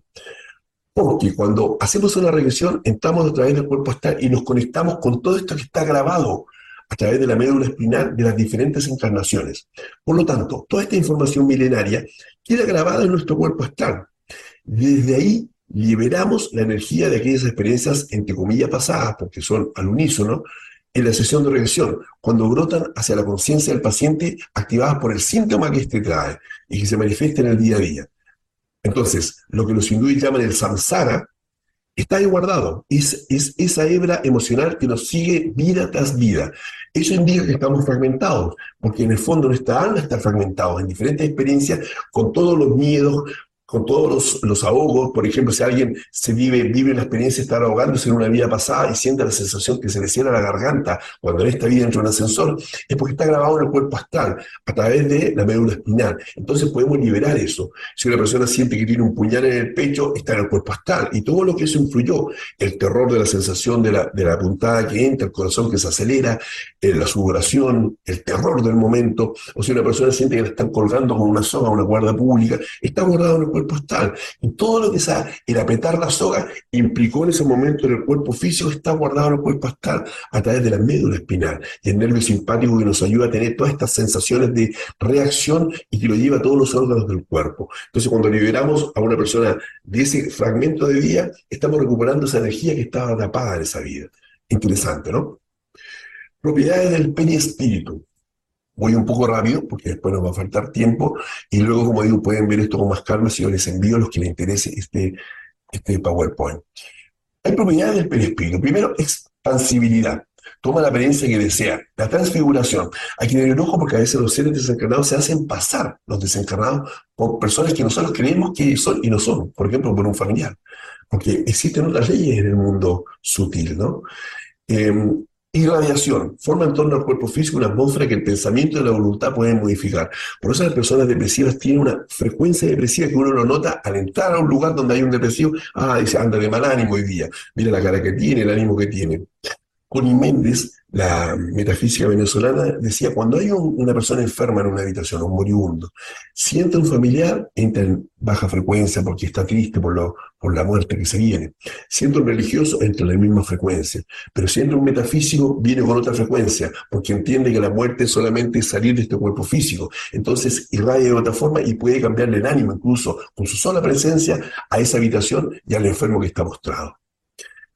Speaker 5: Porque cuando hacemos una regresión, entramos a través del cuerpo astral y nos conectamos con todo esto que está grabado a través de la médula espinal de las diferentes encarnaciones. Por lo tanto, toda esta información milenaria queda grabada en nuestro cuerpo astral. Desde ahí liberamos la energía de aquellas experiencias, entre comillas, pasadas, porque son al unísono, en la sesión de regresión, cuando brotan hacia la conciencia del paciente, activadas por el síntoma que éste trae y que se manifiesta en el día a día. Entonces, lo que los hindúes llaman el samsara, está ahí guardado, es, es esa hebra emocional que nos sigue vida tras vida. Eso indica que estamos fragmentados, porque en el fondo nuestra alma está fragmentada en diferentes experiencias, con todos los miedos, con todos los, los ahogos. Por ejemplo, si alguien se vive, vive la experiencia de estar ahogándose en una vida pasada y siente la sensación que se le cierra la garganta cuando en esta vida entra un ascensor, es porque está grabado en el cuerpo astral, a través de la médula espinal. Entonces podemos liberar eso. Si una persona siente que tiene un puñal en el pecho, está en el cuerpo astral, y todo lo que eso influyó, el terror de la sensación de la, de la puntada que entra, el corazón que se acelera, eh, la sudoración, el terror del momento, o si una persona siente que le están colgando con una soga, una cuerda pública, está guardado en el cuerpo astral. Y todo lo que sea, el apretar la soga implicó en ese momento en el cuerpo físico, está guardado en el cuerpo astral a través de la médula espinal y el nervio simpático, que nos ayuda a tener todas estas sensaciones de reacción y que lo lleva a todos los órganos del cuerpo. Entonces, cuando liberamos a una persona de ese fragmento de vida, estamos recuperando esa energía que estaba tapada en esa vida. Interesante, ¿no? Propiedades del perispíritu. Voy un poco rápido porque después nos va a faltar tiempo y luego, como digo, pueden ver esto con más calma si yo les envío a los que les interese este, este PowerPoint. Hay propiedades del perispíritu. Primero, expansibilidad. Toma la apariencia que desea. La transfiguración. Hay que tener ojo porque a veces los seres desencarnados se hacen pasar, los desencarnados, por personas que nosotros creemos que son y no son. Por ejemplo, por un familiar. Porque existen otras leyes en el mundo sutil, ¿no? Eh, Irradiación. Forma en torno al cuerpo físico una atmósfera que el pensamiento y la voluntad pueden modificar. Por eso las personas depresivas tienen una frecuencia depresiva que uno lo nota al entrar a un lugar donde hay un depresivo. Ah, dice, anda de mal ánimo hoy día. Mira la cara que tiene, el ánimo que tiene. Connie Méndez, la metafísica venezolana, decía, cuando hay un, una persona enferma en una habitación, un moribundo, si entra un familiar, entra en baja frecuencia porque está triste por, lo, por la muerte que se viene. Si entra un religioso, entra en la misma frecuencia. Pero si entra un metafísico, viene con otra frecuencia, porque entiende que la muerte solamente es salir de este cuerpo físico. Entonces irradia de otra forma y puede cambiarle el ánimo, incluso con su sola presencia, a esa habitación y al enfermo que está postrado.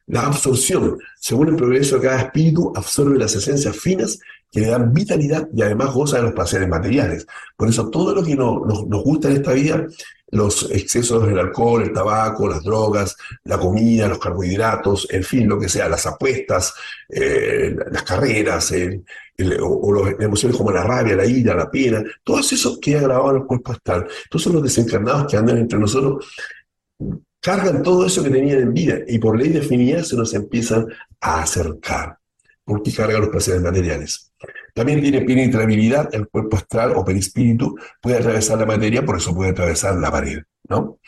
Speaker 5: La absorción. Según el progreso de cada espíritu, absorbe las esencias finas que le dan vitalidad y además goza de los placeres materiales. Por eso todo lo que no, nos, nos gusta en esta vida, los excesos del alcohol, el tabaco, las drogas, la comida, los carbohidratos, en fin, lo que sea, las apuestas, eh, las carreras, el, el, o, o las emociones como la rabia, la ira, la pena, todo eso queda grabado en el cuerpo astral. Entonces los desencarnados que andan entre nosotros cargan todo eso que tenían en vida y por ley de afinidad se nos empiezan a acercar, porque cargan los placeres materiales. También tiene penetrabilidad, el cuerpo astral o perispíritu puede atravesar la materia, por eso puede atravesar la pared, ¿no?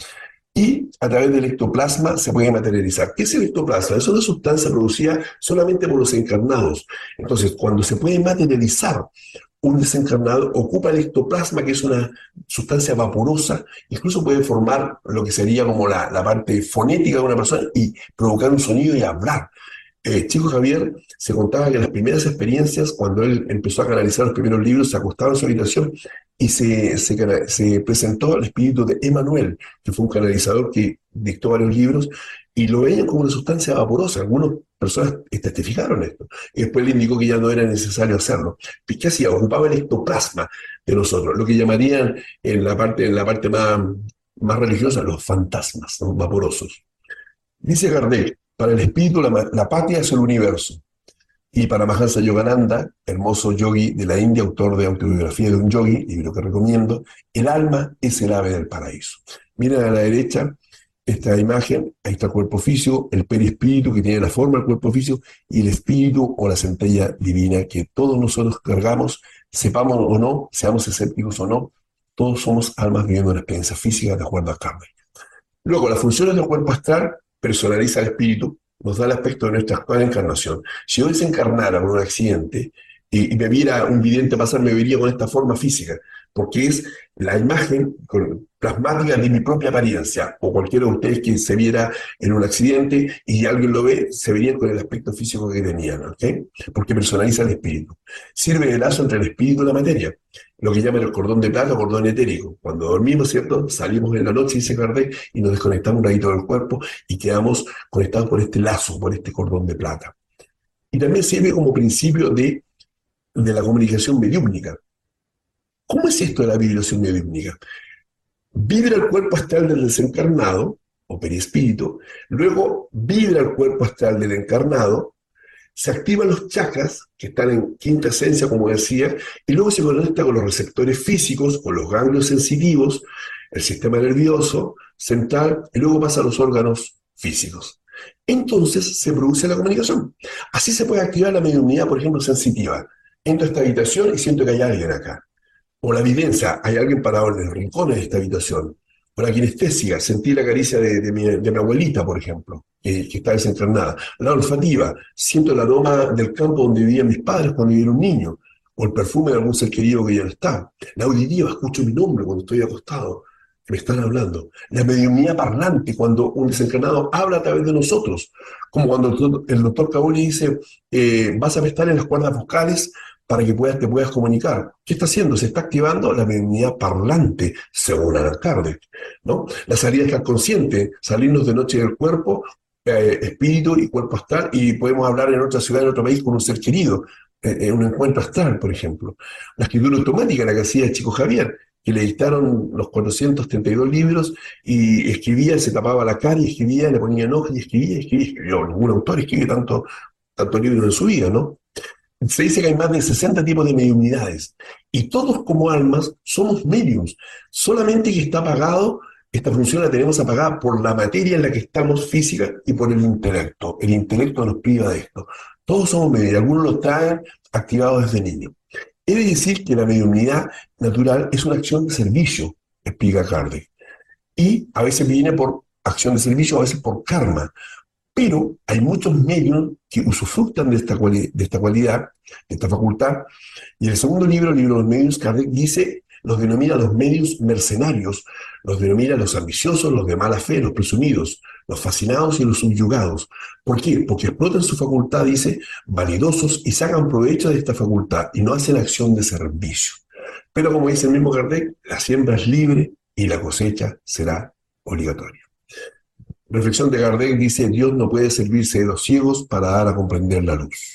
Speaker 5: Y a través del ectoplasma se puede materializar. ¿Qué es el ectoplasma? Es una sustancia producida solamente por los encarnados. Entonces, cuando se puede materializar un desencarnado, ocupa el ectoplasma, que es una sustancia vaporosa, incluso puede formar lo que sería como la, la parte fonética de una persona y provocar un sonido y hablar. Eh, Chico Javier se contaba que las primeras experiencias, cuando él empezó a canalizar los primeros libros, se acostaba en su habitación y se, se, se presentó al espíritu de Emanuel, que fue un canalizador que dictó varios libros, y lo veían como una sustancia vaporosa. Algunas personas testificaron esto. Y después le indicó que ya no era necesario hacerlo. ¿Qué hacía? Ocupaba el ectoplasma de nosotros, lo que llamarían en la parte, en la parte más, más religiosa los fantasmas, ¿no? Vaporosos. Dice Kardec, para el espíritu la, la patria es el universo. Y para Mahansa Yogananda, hermoso yogi de la India, autor de Autobiografía de un Yogi, libro que recomiendo, el alma es el ave del paraíso. Miren a la derecha esta imagen, ahí está el cuerpo físico, el perispíritu que tiene la forma del cuerpo físico y el espíritu o la centella divina que todos nosotros cargamos, sepamos o no, seamos escépticos o no, todos somos almas viviendo una experiencia física de acuerdo a Kardec. Luego, las funciones del cuerpo astral personaliza el espíritu, nos da el aspecto de nuestra actual encarnación. Si yo desencarnara por un accidente y, y me viera un vidente pasar, me vería con esta forma física, porque es la imagen con, plasmática de mi propia apariencia, o cualquiera de ustedes que se viera en un accidente y alguien lo ve, se verían con el aspecto físico que tenían, ¿ok? Porque personaliza el espíritu. Sirve de lazo entre el espíritu y la materia, lo que llaman el cordón de plata o cordón etérico. Cuando dormimos, ¿cierto? Salimos en la noche, dice Kardec, y nos desconectamos un ratito del cuerpo y quedamos conectados por este lazo, por este cordón de plata. Y también sirve como principio de, de la comunicación mediúmnica. ¿Cómo es esto de la vibración mediúmnica? Vibra el cuerpo astral del desencarnado, o perispíritu, luego vibra el cuerpo astral del encarnado, se activan los chakras, que están en quinta esencia, como decía, y luego se conecta con los receptores físicos, con los ganglios sensitivos, el sistema nervioso central, y luego pasa a los órganos físicos. Entonces se produce la comunicación. Así se puede activar la mediunidad, por ejemplo, sensitiva. Entro a esta habitación y siento que hay alguien acá. O la evidencia, hay alguien parado en el rincón de esta habitación. O la kinestésica, sentí la caricia de, de, mi, de mi abuelita, por ejemplo, que, que está desencarnada. La olfativa, siento el aroma del campo donde vivían mis padres cuando yo era un niño. O el perfume de algún ser querido que ya no está. La auditiva, escucho mi nombre cuando estoy acostado, que me están hablando. La mediunidad parlante, cuando un desencarnado habla a través de nosotros. Como cuando el doctor, el doctor Cabuli dice, eh, vas a estar en las cuerdas vocales para que puedas, te puedas comunicar. ¿Qué está haciendo? Se está activando la mediunidad parlante, según Allan Kardec, ¿no? La salida está consciente, salirnos de noche del cuerpo, eh, espíritu y cuerpo astral, y podemos hablar en otra ciudad, en otro país, con un ser querido, eh, en un encuentro astral, por ejemplo. La escritura automática, la que hacía Chico Javier, que le dictaron los cuatrocientos treinta y dos libros, y escribía, se tapaba la cara, y escribía, le ponía enojo, y escribía, y escribía, y escribía. Ningún autor escribe tanto, tanto libros en su vida, ¿no? Se dice que hay más de sesenta tipos de mediunidades y todos como almas somos mediums, solamente que está apagado, esta función la tenemos apagada por la materia en la que estamos física y por el intelecto. El intelecto nos priva de esto. Todos somos mediums, algunos lo traen activados desde niño. He de decir que la mediunidad natural es una acción de servicio, explica Kardec, y a veces viene por acción de servicio, a veces por karma. Pero hay muchos medios que usufructan de esta, cuali de esta cualidad, de esta facultad, y el segundo libro, el libro de los medios, Kardec dice, los denomina los medios mercenarios, los denomina los ambiciosos, los de mala fe, los presumidos, los fascinados y los subyugados. ¿Por qué? Porque explotan su facultad, dice, vanidosos y sacan provecho de esta facultad y no hacen acción de servicio. Pero como dice el mismo Kardec, la siembra es libre y la cosecha será obligatoria. Reflexión de Kardec dice: Dios no puede servirse de los ciegos para dar a comprender la luz.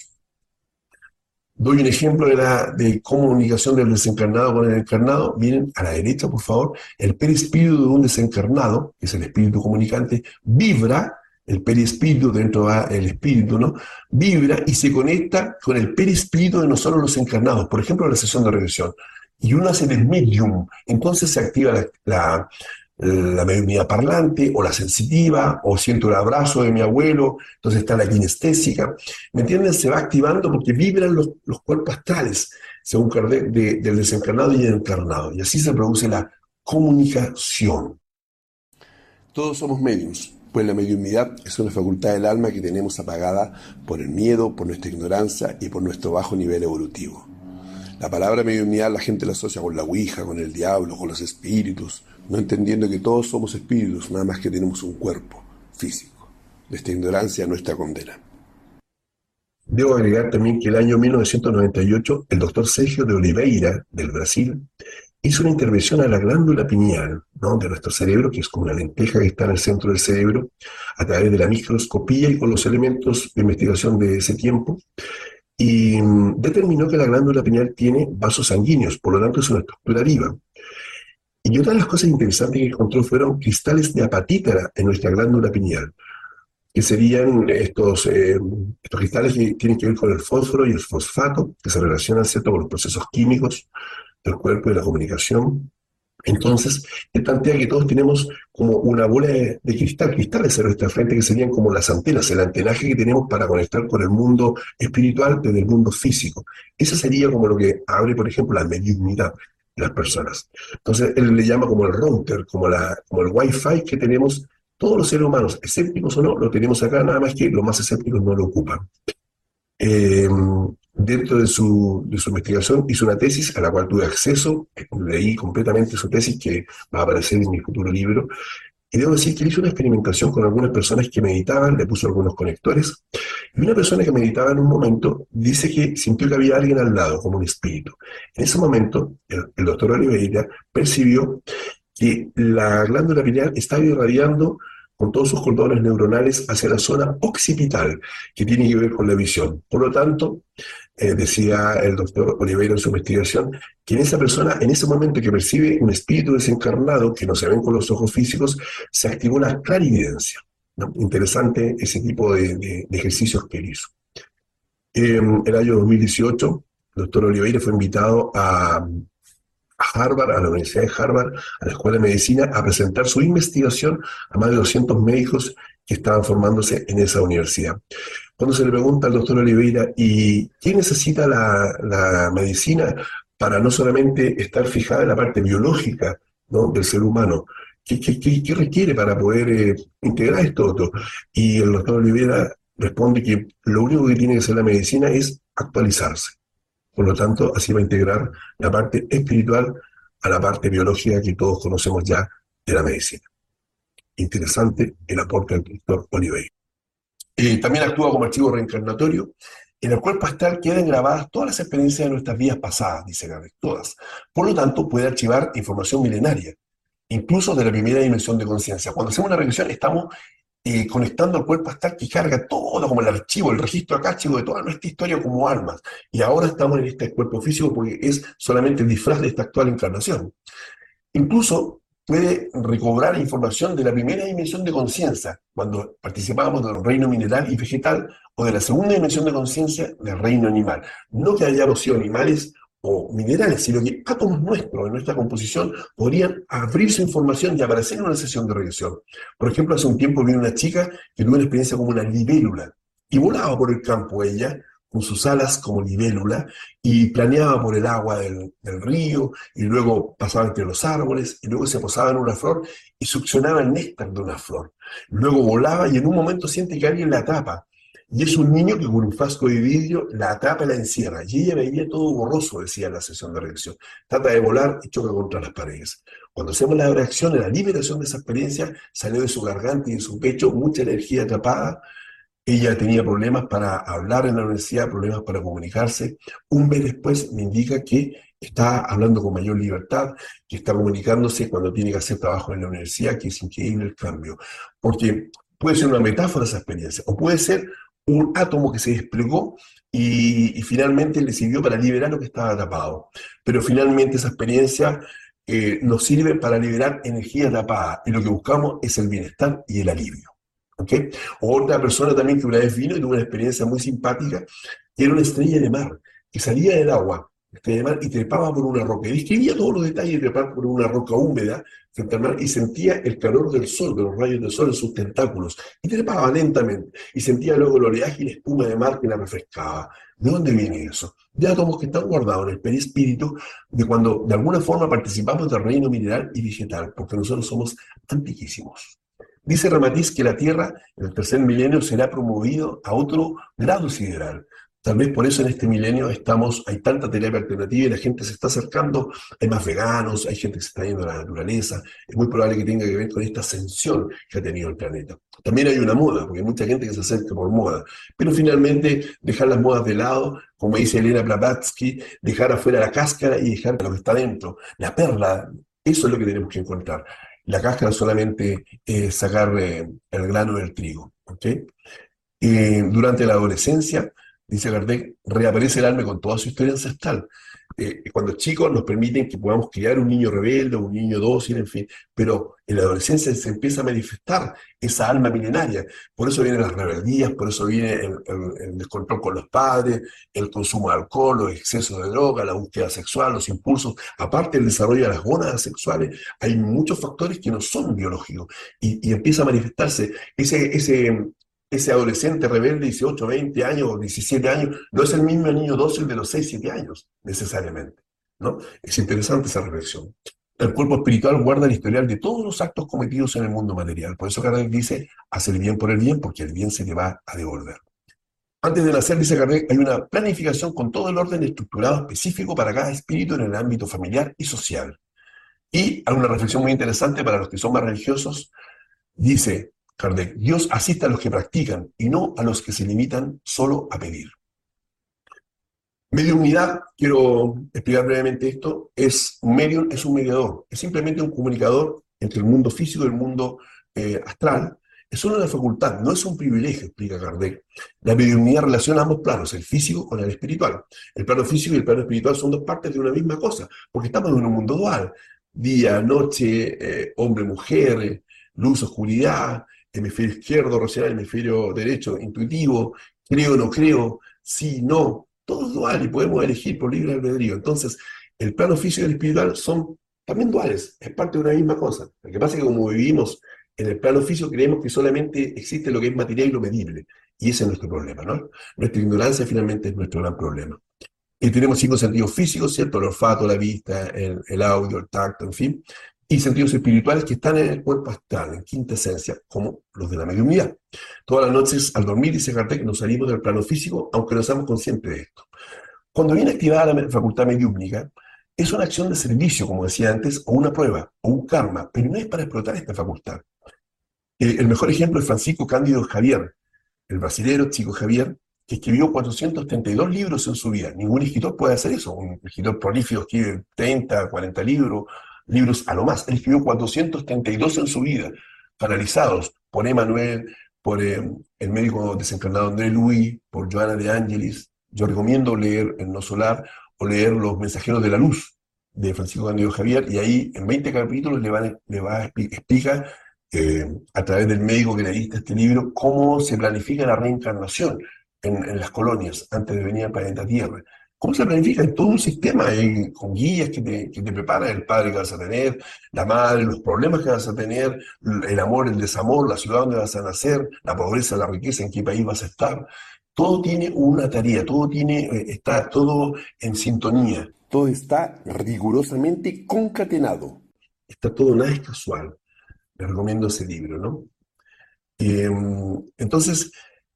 Speaker 5: Doy un ejemplo de la de comunicación del desencarnado con el encarnado. Miren a la derecha, por favor, el perispíritu de un desencarnado, que es el espíritu comunicante, vibra, el perispíritu, dentro va el espíritu, ¿no? Vibra y se conecta con el perispíritu de nosotros los encarnados, por ejemplo, en la sesión de regresión. Y uno hace el medium, entonces se activa la, la la mediunidad parlante, o la sensitiva, o siento el abrazo de mi abuelo, entonces está la kinestésica, ¿me entienden? Se va activando porque vibran los, los cuerpos astrales, según Kardec, de, del desencarnado y el encarnado, y así se produce la comunicación. Todos somos mediums, pues la mediunidad es una facultad del alma que tenemos apagada por el miedo, por nuestra ignorancia y por nuestro bajo nivel evolutivo. La palabra mediunidad la gente la asocia con la ouija, con el diablo, con los espíritus, no entendiendo que todos somos espíritus, nada más que tenemos un cuerpo físico. Nuestra ignorancia nuestra condena. Debo agregar también que el año mil novecientos noventa y ocho, el doctor Sergio de Oliveira, del Brasil, hizo una intervención a la glándula pineal, ¿no?, de nuestro cerebro, que es como una lenteja que está en el centro del cerebro, a través de la microscopía y con los elementos de investigación de ese tiempo, y mm, determinó que la glándula pineal tiene vasos sanguíneos, por lo tanto es una estructura viva. Y otra de las cosas interesantes que encontró fueron cristales de apatita en nuestra glándula pineal, que serían estos, eh, estos cristales que tienen que ver con el fósforo y el fosfato, que se relacionan, ¿cierto?, con los procesos químicos del cuerpo y de la comunicación. Entonces, él plantea que todos tenemos como una bola de, de cristal, cristales en nuestra frente, que serían como las antenas, el antenaje que tenemos para conectar con el mundo espiritual desde el mundo físico. Eso sería como lo que abre, por ejemplo, la mediunidad de las personas. Entonces, él le llama como el router, como, la, como el wifi que tenemos todos los seres humanos, escépticos o no, lo tenemos acá, nada más que los más escépticos no lo ocupan. Eh, dentro de su, de su investigación hizo una tesis a la cual tuve acceso, leí completamente su tesis que va a aparecer en mi futuro libro, y debo decir que él hizo una experimentación con algunas personas que meditaban, le puso algunos conectores, y una persona que meditaba en un momento dice que sintió que había alguien al lado, como un espíritu. En ese momento, el, el doctor Oliveira percibió que la glándula pineal estaba irradiando con todos sus cordones neuronales hacia la zona occipital, que tiene que ver con la visión. Por lo tanto, eh, decía el doctor Oliveira en su investigación, que en esa persona, en ese momento que percibe un espíritu desencarnado, que no se ven con los ojos físicos, se activó la clarividencia, ¿no? Interesante ese tipo de, de, de ejercicios que él hizo. En el año dos mil dieciocho, el doctor Oliveira fue invitado a... a Harvard, a la Universidad de Harvard, a la Escuela de Medicina, a presentar su investigación a más de doscientos médicos que estaban formándose en esa universidad. Cuando se le pregunta al doctor Oliveira, ¿y qué necesita la, la medicina para no solamente estar fijada en la parte biológica, ¿no?, del ser humano? ¿Qué, qué, qué, qué requiere para poder eh, integrar esto otro? Y el doctor Oliveira responde que lo único que tiene que hacer la medicina es actualizarse. Por lo tanto, así va a integrar la parte espiritual a la parte biológica que todos conocemos ya de la medicina. Interesante el aporte del doctor Oliveira. Eh, también actúa como archivo reencarnatorio. En el cuerpo astral quedan grabadas todas las experiencias de nuestras vidas pasadas, dice Kardec, todas. Por lo tanto, puede archivar información milenaria, incluso de la primera dimensión de conciencia. Cuando hacemos una regresión, estamos Eh, conectando al cuerpo astral que carga todo como el archivo, el registro acástico de toda nuestra historia como almas. Y ahora estamos en este cuerpo físico porque es solamente el disfraz de esta actual encarnación. Incluso puede recobrar información de la primera dimensión de conciencia, cuando participábamos del reino mineral y vegetal, o de la segunda dimensión de conciencia del reino animal. No que hayamos sido animales o minerales, sino que átomos nuestros, en nuestra composición, podrían abrir su información y aparecer en una sesión de regresión. Por ejemplo, hace un tiempo vi una chica que tuvo una experiencia como una libélula, y volaba por el campo ella, con sus alas como libélula, y planeaba por el agua del, del río, y luego pasaba entre los árboles, y luego se posaba en una flor, y succionaba el néctar de una flor. Luego volaba, y en un momento siente que alguien la atrapa, y es un niño que con un frasco de vidrio la atrapa y la encierra. Y ella veía todo borroso, decía en la sesión de regresión. Trata de volar y choca contra las paredes. Cuando hacemos la reacción, la liberación de esa experiencia, salió de su garganta y de su pecho mucha energía atrapada. Ella tenía problemas para hablar en la universidad, problemas para comunicarse. Un mes después me indica que está hablando con mayor libertad, que está comunicándose cuando tiene que hacer trabajo en la universidad, que es increíble el cambio. Porque Puede ser una metáfora esa experiencia, o puede ser un átomo que se desplegó y, y finalmente le sirvió para liberar lo que estaba atrapado. Pero finalmente esa experiencia eh, nos sirve para liberar energía atrapada, y lo que buscamos es el bienestar y el alivio. ¿Okay? O otra persona también que una vez vino y tuvo una experiencia muy simpática, que era una estrella de mar, que salía del agua, estrella de mar, y trepaba por una roca. Y describía todos los detalles de trepar por una roca húmeda frente al mar, y sentía el calor del sol, de los rayos del sol en sus tentáculos, y trepaba lentamente, y sentía luego el oleaje y la espuma de mar que la refrescaba. ¿De dónde viene eso? De átomos que están guardados en el perispíritu, de cuando de alguna forma participamos del reino mineral y vegetal, porque nosotros somos antiquísimos. Dice Ramatiz que la Tierra en el tercer milenio será promovido a otro grado sideral. Tal vez por eso en este milenio estamos, hay tanta terapia alternativa y la gente se está acercando, hay más veganos, hay gente que se está yendo a la naturaleza. Es muy probable que tenga que ver con esta ascensión que ha tenido el planeta. También hay una moda, porque hay mucha gente que se acerca por moda, pero finalmente dejar las modas de lado, como dice Elena Blavatsky, dejar afuera la cáscara y dejar lo que está dentro, la perla. Eso es lo que tenemos que encontrar. La cáscara solamente es sacar eh, el grano del trigo. ¿Okay? Eh, durante la adolescencia, dice Kardec, reaparece el alma con toda su historia ancestral. Eh, cuando chicos nos permiten que podamos criar un niño rebelde, un niño dócil, en fin, pero en la adolescencia se empieza a manifestar esa alma milenaria. Por eso vienen las rebeldías, por eso viene el, el, el descontrol con los padres, el consumo de alcohol, los excesos de droga, la búsqueda sexual, los impulsos. Aparte del desarrollo de las gónadas sexuales, hay muchos factores que no son biológicos, y, y empieza a manifestarse ese... ese Ese adolescente rebelde de dieciocho, veinte años o diecisiete años no es el mismo niño dócil de los seis, siete años, necesariamente, ¿no? Es interesante esa reflexión. El cuerpo espiritual guarda el historial de todos los actos cometidos en el mundo material. Por eso Kardec dice, haz el bien por el bien, porque el bien se te va a devolver. Antes de nacer, dice Kardec, hay una planificación con todo el orden estructurado específico para cada espíritu en el ámbito familiar y social. Y hay una reflexión muy interesante para los que son más religiosos. Dice Kardec, Dios asiste a los que practican y no a los que se limitan solo a pedir. Mediunidad, quiero explicar brevemente esto, es un medium, es un mediador, es simplemente un comunicador entre el mundo físico y el mundo eh, astral. Es solo una facultad, no es un privilegio, explica Kardec. La mediunidad relaciona ambos planos, el físico con el espiritual. El plano físico y el plano espiritual son dos partes de una misma cosa, porque estamos en un mundo dual. Día, noche, eh, hombre, mujer, luz, oscuridad, hemisferio izquierdo, racional, hemisferio derecho, intuitivo, creo, no creo, sí, no, todo es dual y podemos elegir por libre albedrío. Entonces, el plano físico y el espiritual son también duales, es parte de una misma cosa. Lo que pasa es que como vivimos en el plano físico, creemos que solamente existe lo que es material y lo medible, y ese es nuestro problema, ¿no? Nuestra ignorancia finalmente es nuestro gran problema. Y tenemos cinco sentidos físicos, ¿cierto? El olfato, la vista, el, el audio, el tacto, en fin, y sentidos espirituales que están en el cuerpo astral, en quinta esencia, como los de la mediunidad. Todas las noches, al dormir, dice Kardec, nos salimos del plano físico, aunque no seamos conscientes de esto. Cuando viene activada la facultad mediúmnica, es una acción de servicio, como decía antes, o una prueba, o un karma, pero no es para explotar esta facultad. Eh, el mejor ejemplo es Francisco Cándido Javier, el brasilero Chico Javier, que escribió cuatrocientos treinta y dos libros en su vida. Ningún escritor puede hacer eso. Un escritor prolífico escribe treinta, cuarenta libros, libros a lo más. Él escribió cuatrocientos treinta y dos en su vida, canalizados por Emmanuel, por eh, el médico desencarnado André Louis, por Joana de Angelis. Yo recomiendo leer El No Solar o leer Los Mensajeros de la Luz de Francisco Cándido Javier, y ahí en veinte capítulos le va, le va a explicar eh, a través del médico que le dicta este libro cómo se planifica la reencarnación en, en las colonias antes de venir al planeta Tierra. ¿Cómo se planifica? En todo un sistema, eh, con guías que te, que te preparan, el padre que vas a tener, la madre, los problemas que vas a tener, el amor, el desamor, la ciudad donde vas a nacer, la pobreza, la riqueza, en qué país vas a estar. Todo tiene una tarea, todo tiene, eh, está todo en sintonía. Todo está rigurosamente concatenado. Está todo, nada es casual. Les recomiendo ese libro, ¿no? Eh, entonces,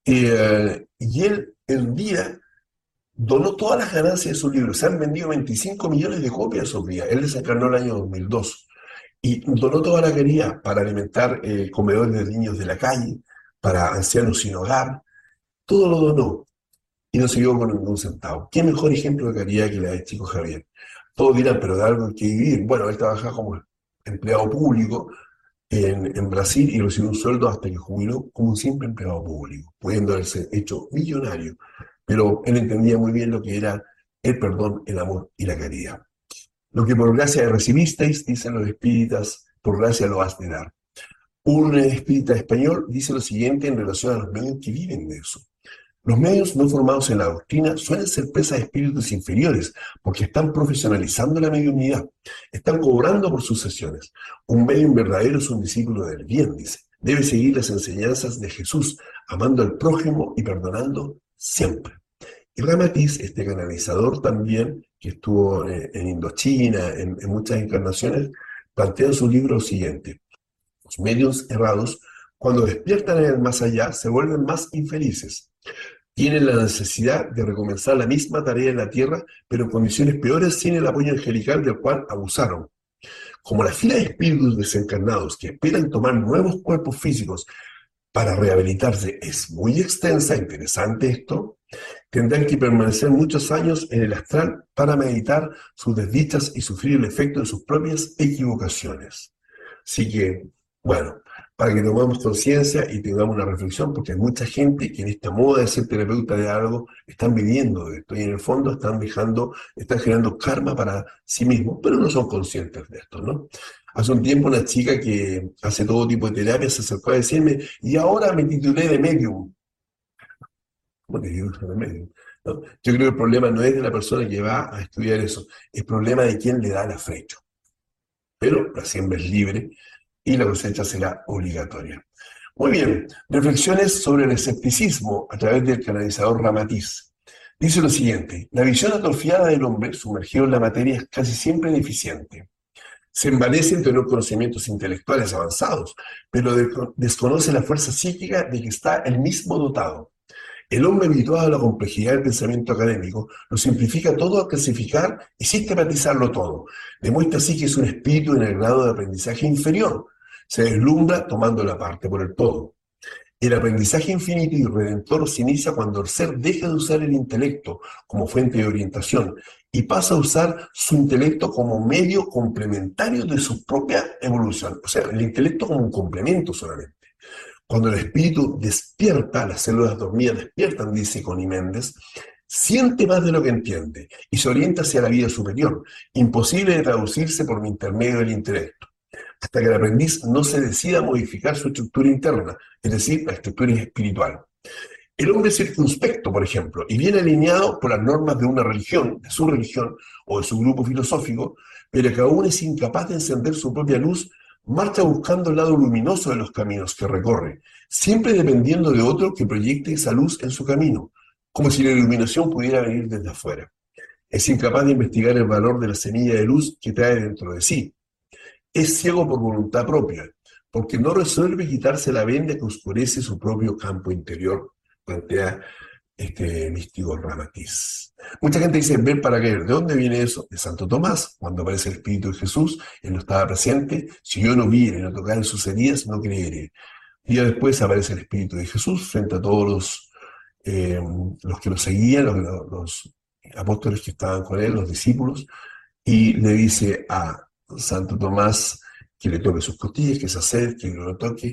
Speaker 5: eh, y él, el día... donó todas las ganancias de sus libros. Se han vendido veinticinco millones de copias esos días. Él desencarnó el año dos mil dos. Y donó toda la caridad para alimentar eh, comedores de niños de la calle, para ancianos sin hogar. Todo lo donó. Y no se quedó con ningún centavo. ¿Qué mejor ejemplo de caridad que la de Chico Javier? Todos dirán, pero de algo hay que vivir. Bueno, él trabajaba como empleado público, en, en Brasil y recibió un sueldo hasta que jubiló como un simple empleado público, pudiendo haberse hecho millonario. Pero él entendía muy bien lo que era el perdón, el amor y la caridad. Lo que por gracia recibisteis, dicen los espíritas, por gracia lo has de dar. Un espírita español dice lo siguiente en relación a los medios que viven de eso. Los medios no formados en la doctrina suelen ser presa de espíritus inferiores porque están profesionalizando la mediunidad, están cobrando por sus sesiones. Un medium verdadero es un discípulo del bien, dice. Debe seguir las enseñanzas de Jesús, amando al prójimo y perdonando siempre. Y Ramatiz, este canalizador también, que estuvo eh, en Indochina, en, en muchas encarnaciones, plantea en su libro lo siguiente. Los medios errados, cuando despiertan en el más allá, se vuelven más infelices. Tienen la necesidad de recomenzar la misma tarea en la tierra, pero en condiciones peores sin el apoyo angelical del cual abusaron. Como la fila de espíritus desencarnados que esperan tomar nuevos cuerpos físicos para rehabilitarse es muy extensa, interesante esto, tendrán que permanecer muchos años en el astral para meditar sus desdichas y sufrir el efecto de sus propias equivocaciones. Así que, bueno, para que tomemos conciencia y tengamos una reflexión, porque hay mucha gente que en esta moda de ser terapeuta de algo están viviendo de esto y en el fondo están dejando, están generando karma para sí mismos, pero no son conscientes de esto, ¿no? Hace un tiempo una chica que hace todo tipo de terapia se acercó a decirme, y ahora me titulé de medium. ¿Cómo te digo de medium? ¿No? Yo creo que el problema no es de la persona que va a estudiar eso, es el problema de quién le da el afrecho. Pero la siembra es libre y la cosecha será obligatoria. Muy bien, reflexiones sobre el escepticismo a través del canalizador Ramatiz. Dice lo siguiente, la visión atrofiada del hombre sumergido en la materia es casi siempre deficiente. Se envanece en tener conocimientos intelectuales avanzados, pero desconoce la fuerza psíquica de que está el mismo dotado. El hombre habituado a la complejidad del pensamiento académico lo simplifica todo al clasificar y sistematizarlo todo. Demuestra así que es un espíritu en el grado de aprendizaje inferior. Se deslumbra tomando la parte por el todo. El aprendizaje infinito y redentor se inicia cuando el ser deja de usar el intelecto como fuente de orientación y pasa a usar su intelecto como medio complementario de su propia evolución. O sea, el intelecto como un complemento solamente. Cuando el espíritu despierta, las células dormidas despiertan, dice Connie Méndez, siente más de lo que entiende y se orienta hacia la vida superior, imposible de traducirse por intermedio del intelecto, hasta que el aprendiz no se decida a modificar su estructura interna, es decir, la estructura espiritual. El hombre circunspecto, por ejemplo, y bien alineado por las normas de una religión, de su religión o de su grupo filosófico, pero que aún es incapaz de encender su propia luz, marcha buscando el lado luminoso de los caminos que recorre, siempre dependiendo de otro que proyecte esa luz en su camino, como si la iluminación pudiera venir desde afuera. Es incapaz de investigar el valor de la semilla de luz que trae dentro de sí. Es ciego por voluntad propia, porque no resuelve quitarse la venda que oscurece su propio campo interior, plantea este místico Ramatiz. Mucha gente dice, ver para creer. ¿De dónde viene eso? De Santo Tomás, cuando aparece el Espíritu de Jesús, él no estaba presente, si yo no viera y no tocara en sus heridas, no creeré. Y ya después aparece el Espíritu de Jesús frente a todos los, eh, los que lo seguían, los, los apóstoles que estaban con él, los discípulos, y le dice a Santo Tomás que le toque sus costillas, que se acerque, que lo toque,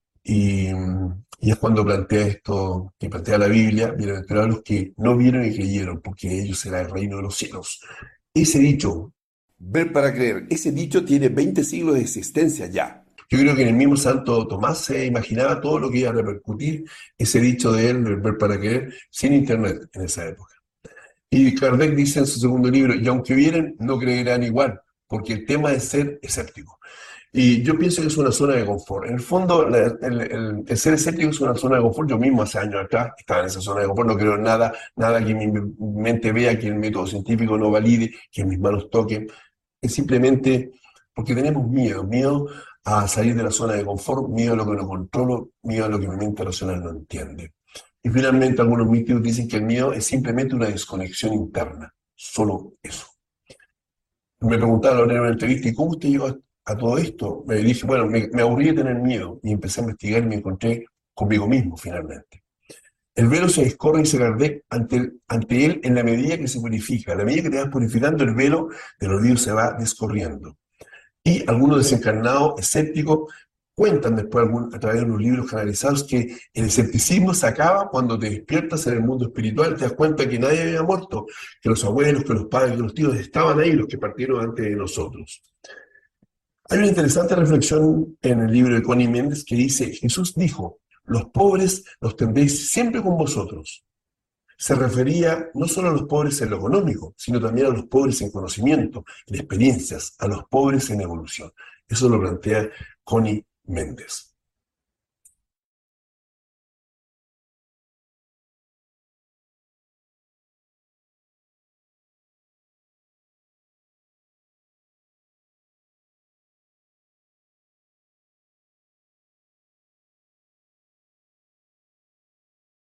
Speaker 5: y, y es cuando plantea esto, que plantea la Biblia, bienaventurados los que no vieron y creyeron, porque ellos será el reino de los cielos. Ese dicho, ver para creer, ese dicho tiene veinte siglos de existencia ya. Yo creo que en el mismo Santo Tomás se imaginaba todo lo que iba a repercutir ese dicho de él, ver para creer, sin internet en esa época. Y Kardec dice en su segundo libro, y aunque vieran, no creerán igual, porque el tema es ser escéptico. Y yo pienso que es una zona de confort. En el fondo, la, el, el, el ser escéptico es una zona de confort. Yo mismo hace años atrás estaba en esa zona de confort, no creo en nada, nada que mi mente vea, que el método científico no valide, que mis manos toquen. Es simplemente porque tenemos miedo, miedo a salir de la zona de confort, miedo a lo que no controlo, miedo a lo que mi mente racional no entiende. Y finalmente algunos místicos dicen que el miedo es simplemente una desconexión interna, solo eso. Me preguntaron en una entrevista, ¿y cómo usted llegó a a todo esto? Me dije, bueno, me, me aburrí de tener miedo y empecé a investigar y me encontré conmigo mismo finalmente. El velo se descorre, dice Kardec, ante, ante él en la medida que se purifica. A la medida que te vas purificando, el velo del olvido se va descorriendo. Y algunos desencarnados, escépticos, Cuentan después algún, a través de unos libros canalizados que el escepticismo se acaba cuando te despiertas en el mundo espiritual, te das cuenta que nadie había muerto, que los abuelos, que los padres, que los tíos estaban ahí, los que partieron antes de nosotros. Hay una interesante reflexión en el libro de Connie Méndez que dice: Jesús dijo, los pobres los tendréis siempre con vosotros. Se refería no solo a los pobres en lo económico, sino también a los pobres en conocimiento, en experiencias, a los pobres en evolución. Eso lo plantea Connie Méndez.